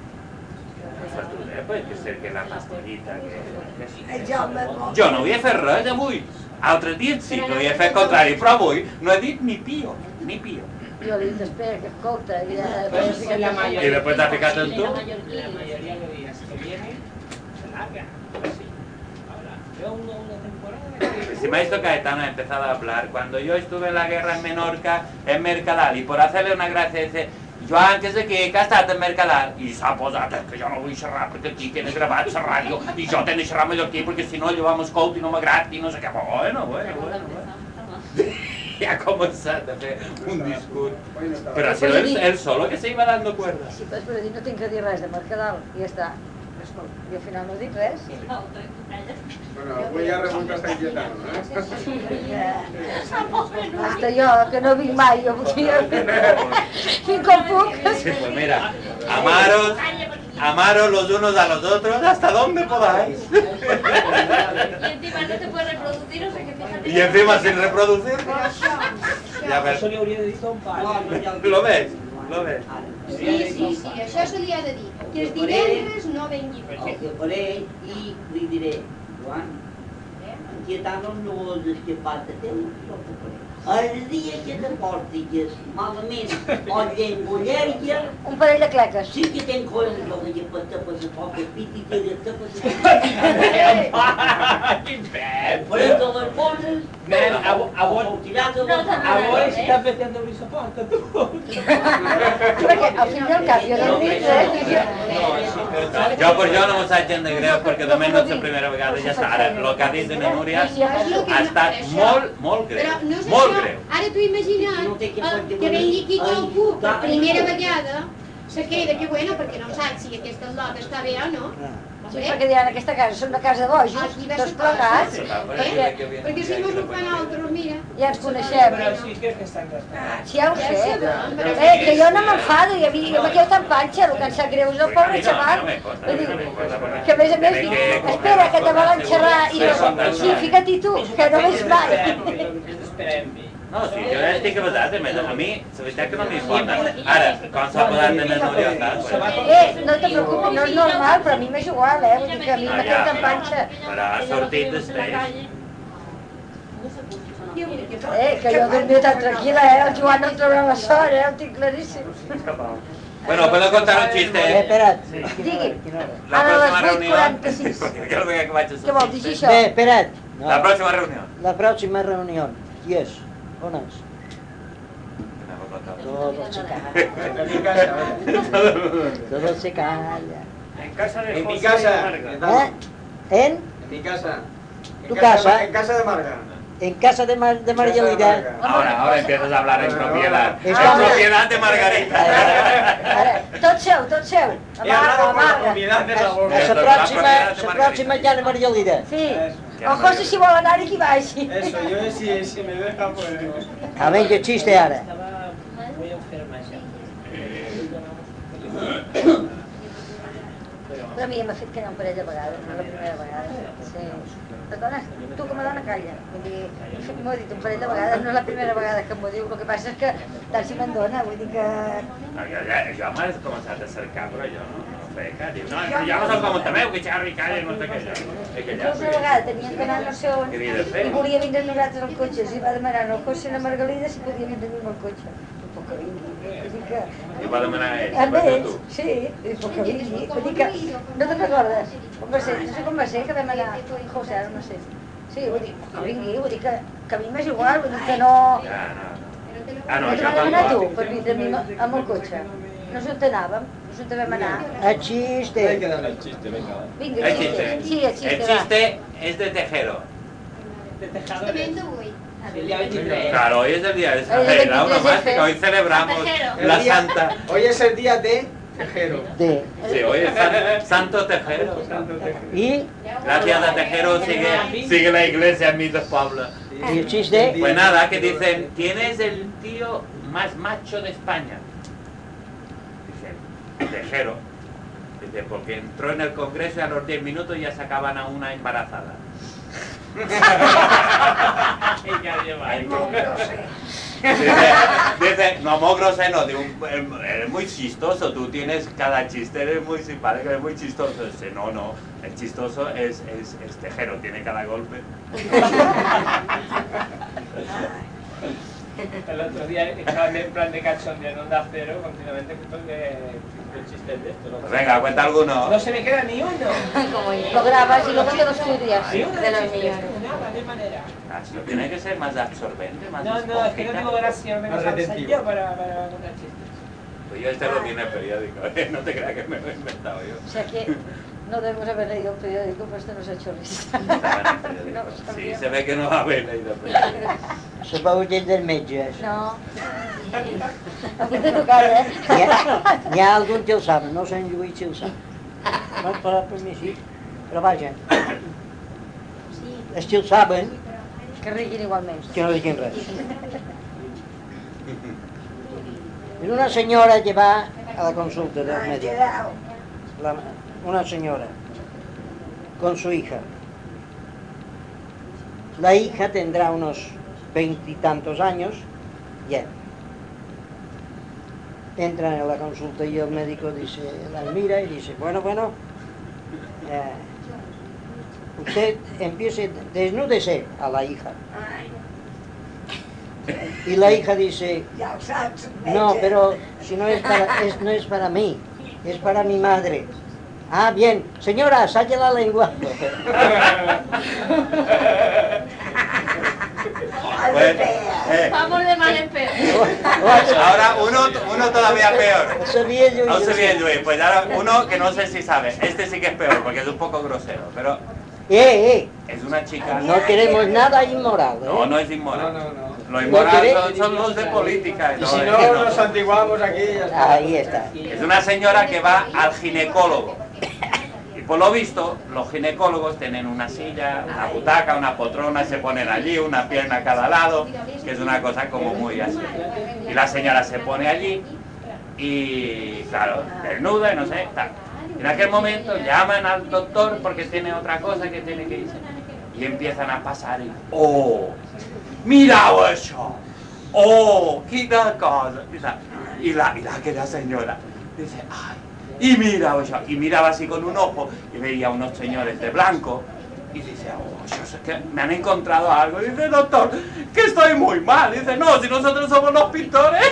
Fotuda, pues, que sé que la pastillita, que... Eh, Jo, me- Jo no havia fet res avui. Altres dies sí que havia fet el contrari, però avui no he dit ni pio, ni pio. Jo li dic, espera, que escolta, i ja... Pues es la mayoría. I després t'ha ficat en tu? La mayoría de días que vienen se larga. Pues sí. Ahora, yo una, una temporada. Si Maestro Caetano ha empezado a hablar, cuando yo estuve en la guerra en Menorca, en Mercadal, y por hacerle una gracia dice, Joan, que és aquí, que ha estat en Mercadal, i s'ha posat, és que jo no vull xerrar perquè aquí tenen gravat la ràdio, i jo tenen de xerrar mallorquí perquè si no allò m'escolti i no m'agrada i no sé què. Bueno, bueno, bueno, bueno. Ja ha començat a fer un discurs. Però ha sido él, él solo que se iba dando cuerda. Sí, pues, però no tinc que dir res de Mercadal, i ja està. I al final no dic res. Bueno, avui ja resulta estar inquietant, eh? Hasta jo, que no vinc mai, jo volia... Vinc com puc. Sí, pues mira, amaros, amaros los unos a los otros hasta donde podáis. Y encima no te puedes reproducir, o sea que fíjate. Y encima sin reproducirnos. Ya ves. Eso le hauria de dir a un pare. ¿Lo ves? ¿Lo ves? Sí, sí, sí, això se li ha de dir. Que els divendres no vengui res. Perquè per ell i li diré, Joan, inquietant-nos no és que fa de temps. El dia que te portigues malament o llengua llarga, Un parell de cleques. sí que tenc coses que per te per la poca piti que de te per Quin pet! per les bones, Nen, avui avui estàs metiendo el soporte, tu. Perquè al fin i al cap jo no dic res. i jo- Jo per jo no m'ho saig gens de greu perquè de menys no és la primera vegada, ja està. Ara, el que ha dit de la Núria ha estat molt, molt greu. Però no és Molt això. greu. Ara tu imagina't eh, que vengui aquí qualcú per primera vegada, se queda que bueno, perquè no sap si aquesta lot està bé o no. Sí, perquè diran, aquesta casa és una casa d'ojos, Aquí va tots ser cosa. plegats. Eh? Perquè si no ho fan altres, mira, ja ens coneixem. Però sí que estan gastant. Sí, ja ho sé. Eh, que jo no m'enfado, i a mi me quedo tan panxa, el que em sap greu és el pobre xaval. Vull dir, que a més a més, espera, que te volen xerrar, i jo, sí, fica't-hi tu, que no veig mai. No, sí, jo estic a basat, a mi, la veritat que no m'importa. Ara, quan s'ha posat de més notorietat... Eh, no te preocupis, no és normal, però a mi m'és igual, eh? Vull dir que a mi me quedo tan panxa. Però ha sortit després. Eh, que jo dormia tan tranquil·la, eh? El Joan no em traurà la sort, eh? Ho tinc claríssim. Bueno, ¿puedo contar un chiste? Eh, espera't. Digui, La ara a les próxima vuit reunió... quaranta-sis. Jo no veia que vaig a Què vol dir això? Bé, espera't. No. La próxima reunión. La pròxima reunió. Qui és? On és? Todo se calla. En mi casa. Todo se calla. En casa de En mi José casa. Marga. ¿Eh? ¿En? En mi casa. ¿Tu En casa? En casa de Marga. En casa de, Mar de En casa de Margarita. Marga. Ahora, ahora empiezas a hablar en propiedad. En Estamos- propiedad de Margarita. Ara, tot seu, tot seu. He hablado con la Amarga, propiedad de la A boca. la pròxima, la pròxima ja de Margarita. Sí. El José si vol anar aquí vagi. Eso, yo si, si me deja pues... A veure, xiste ara. Estava muy enferma ja. Però a mi ja m'ha fet callar un parell de vegades, no la primera vegada. Sí. Perdona, tu com a dona calla. Vull dir, m'ho ha dit un parell de vegades, no és la primera vegada que m'ho diu. El que passa és que tal si me'n dona, vull dir que... No, jo, ja, jo m'he començat a cercar, però jo no, no feia cas. Diu, no, és que jo no soc com el meu, que xerri i calla i no sé què. És que ja, Una vegada tenien que anar no sé on Què havia de fer? i volia vindre amb nosaltres al cotxe. I va demanar al José i la Margalida si podia vindre amb el cotxe. I puc que vingui. Vull dir que... I va demanar a ells, Amb va ser ells, tu. sí, i puc que vingui. Vull dir que... No te'n recordes? Com va ser? No sé com va ser que vam anar... José, ara no sé. Sí, vull dir, puc que vingui, vull dir que, que a mi m'és igual, vull dir que no... Ja, no, no. Ah, no, No te això vas demanar tu tampoc. per vindre amb, mi- amb el cotxe. No sé on anàvem, no sé on vam anar. A xiste. Hay que darle el chiste, venga. va. Vinga, El xiste. chiste. Sí, el xiste, El va. chiste es de Tejero. De tejadores. El día veintitrés. Claro, hoy es el día de Hoy San es el Tejero, una veintitrés más, de que hoy celebramos Tejero. la El día- Santa. Hoy es el día de Tejero. De. Sí, hoy es San- Santo Tejero. Santo Tejero. I, Gracias a Tejero sigue, sigue la iglesia en mi dos pueblos. i el xiste. Pues nada, que dicen, ¿quién es el tío más macho de España? Dice, Tejero. Dice, porque entró en el Congreso y a los diez minutos ya sacaban a una embarazada. Dice, dice, no, muy grosero, digo, eres muy chistoso, tú tienes cada chiste, eres muy simpático, eres muy chistoso. Dice, no, no, el chistoso es, es, es Tejero, tiene cada golpe. El otro día estaba en plan de cachondeo en Onda Cero continuamente justo que el chiste de esto. ¿no? Pues venga, cuenta alguno. No se me queda ni uno. Lo grabas y luego te lo estudias Ni uno de los chistes, niños. nada, de manera. Ah, si no, tiene que ser más absorbente, más No, no, es que no esponjita. tengo gracia, me Más lo retentivo. yo para, para contar chistes. Pues yo este lo vi en el periódico, ¿eh? No te creas que me lo he inventado yo. O sea que no debemos haber leído el periódico, pues esto nos ha hecho risa. Estaba en el periódico. No, Sí, se ve que no habéis leído el periódico. Se va gent del metge. No. A punt de tocar, eh? N'hi ha, n'hi ha algun que ho saben, no Sant Lluís si ho sap. No, però per mi sí. Però vaja, els que ho saben, Que riguin igualment. que no diguin res. És una senyora que va a la consulta del médico. La, una señora con su hija. La hija tendrá unos veintitantos años, ya. Entran en la consulta y el médico dice, la mira y dice, bueno, bueno, eh, usted empiece, desnúdese a la hija. Y la hija dice, no, pero si no es para, es, no es para mí, es para mi madre. Ah, bien. Señora, saque la lengua. Pues, eh, Vamos de mal en peor. ahora uno, uno todavía peor. Sabía yo. No yo sé sé. bien, Luis. Pues ahora uno que no sé si sabe. Este sí que es peor porque es un poco grosero. Pero Eh, eh, es una chica. no queremos nada inmoral, ¿eh? No, no es No, inmoral. no, no. Lo inmoral No son, son los de política. Y no, si es no, que no. nos antiguamos aquí y ya está. Ahí está. Es una señora que va al ginecólogo. Y por lo visto, los ginecólogos tienen una silla, una butaca, una poltrona, se ponen allí, una pierna a cada lado, que es una cosa como muy así. Y la señora se pone allí y, claro, desnuda y no sé, tal. En aquel momento llaman al doctor porque tiene otra cosa que tiene que irse. Y empiezan a pasar y, ¡oh! ¡Mira eso! ¡Oh! ¡Quita cosa! Y la, y la aquella señora dice, ¡ay! Y mira eso, y miraba así con un ojo y veía a unos señores de blanco y dice, oh, yo sé que me han encontrado algo. Y dice, doctor, que estoy muy mal. Y dice, no, si nosotros somos los pintores.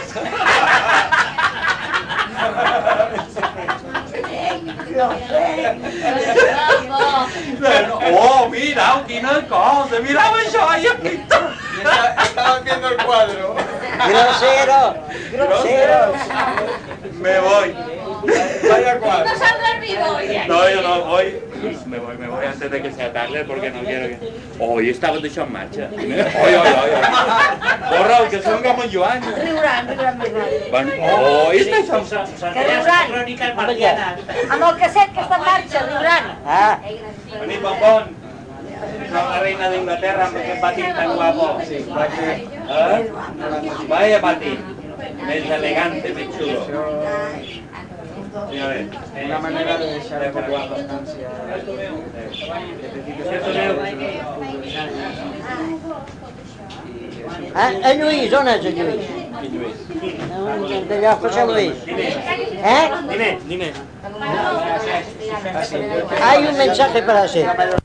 Oh, mira, quina cosa, miraba yo ahí el pintor. Estaban viendo el cuadro. Grosero, grosero. Me voy. Vaya cuadro. No saldrá arriba hoy. No, yo no voy. Me voy, me voy antes de que sea tarde porque no quiero que... Hoy estava deixant marxa. Oi, oi, oi, oi. Corre, que són com en Joan. Riuran, riuran més ràpid. Oh, està deixant... Que riuran. Amb el casset que està en marxa, riuran. Ah, Vení, Pompón. Som la reina d'Inglaterra amb aquest patín tan guapo. Eh? Vaya patín. Més elegante, més xulo. Señores, Una manera de deixar un poco la constancia. ah, a Lluís, on és a Lluís? D'allò, José Luis. Eh? Dime, dime. Hay un mensaje para hacer.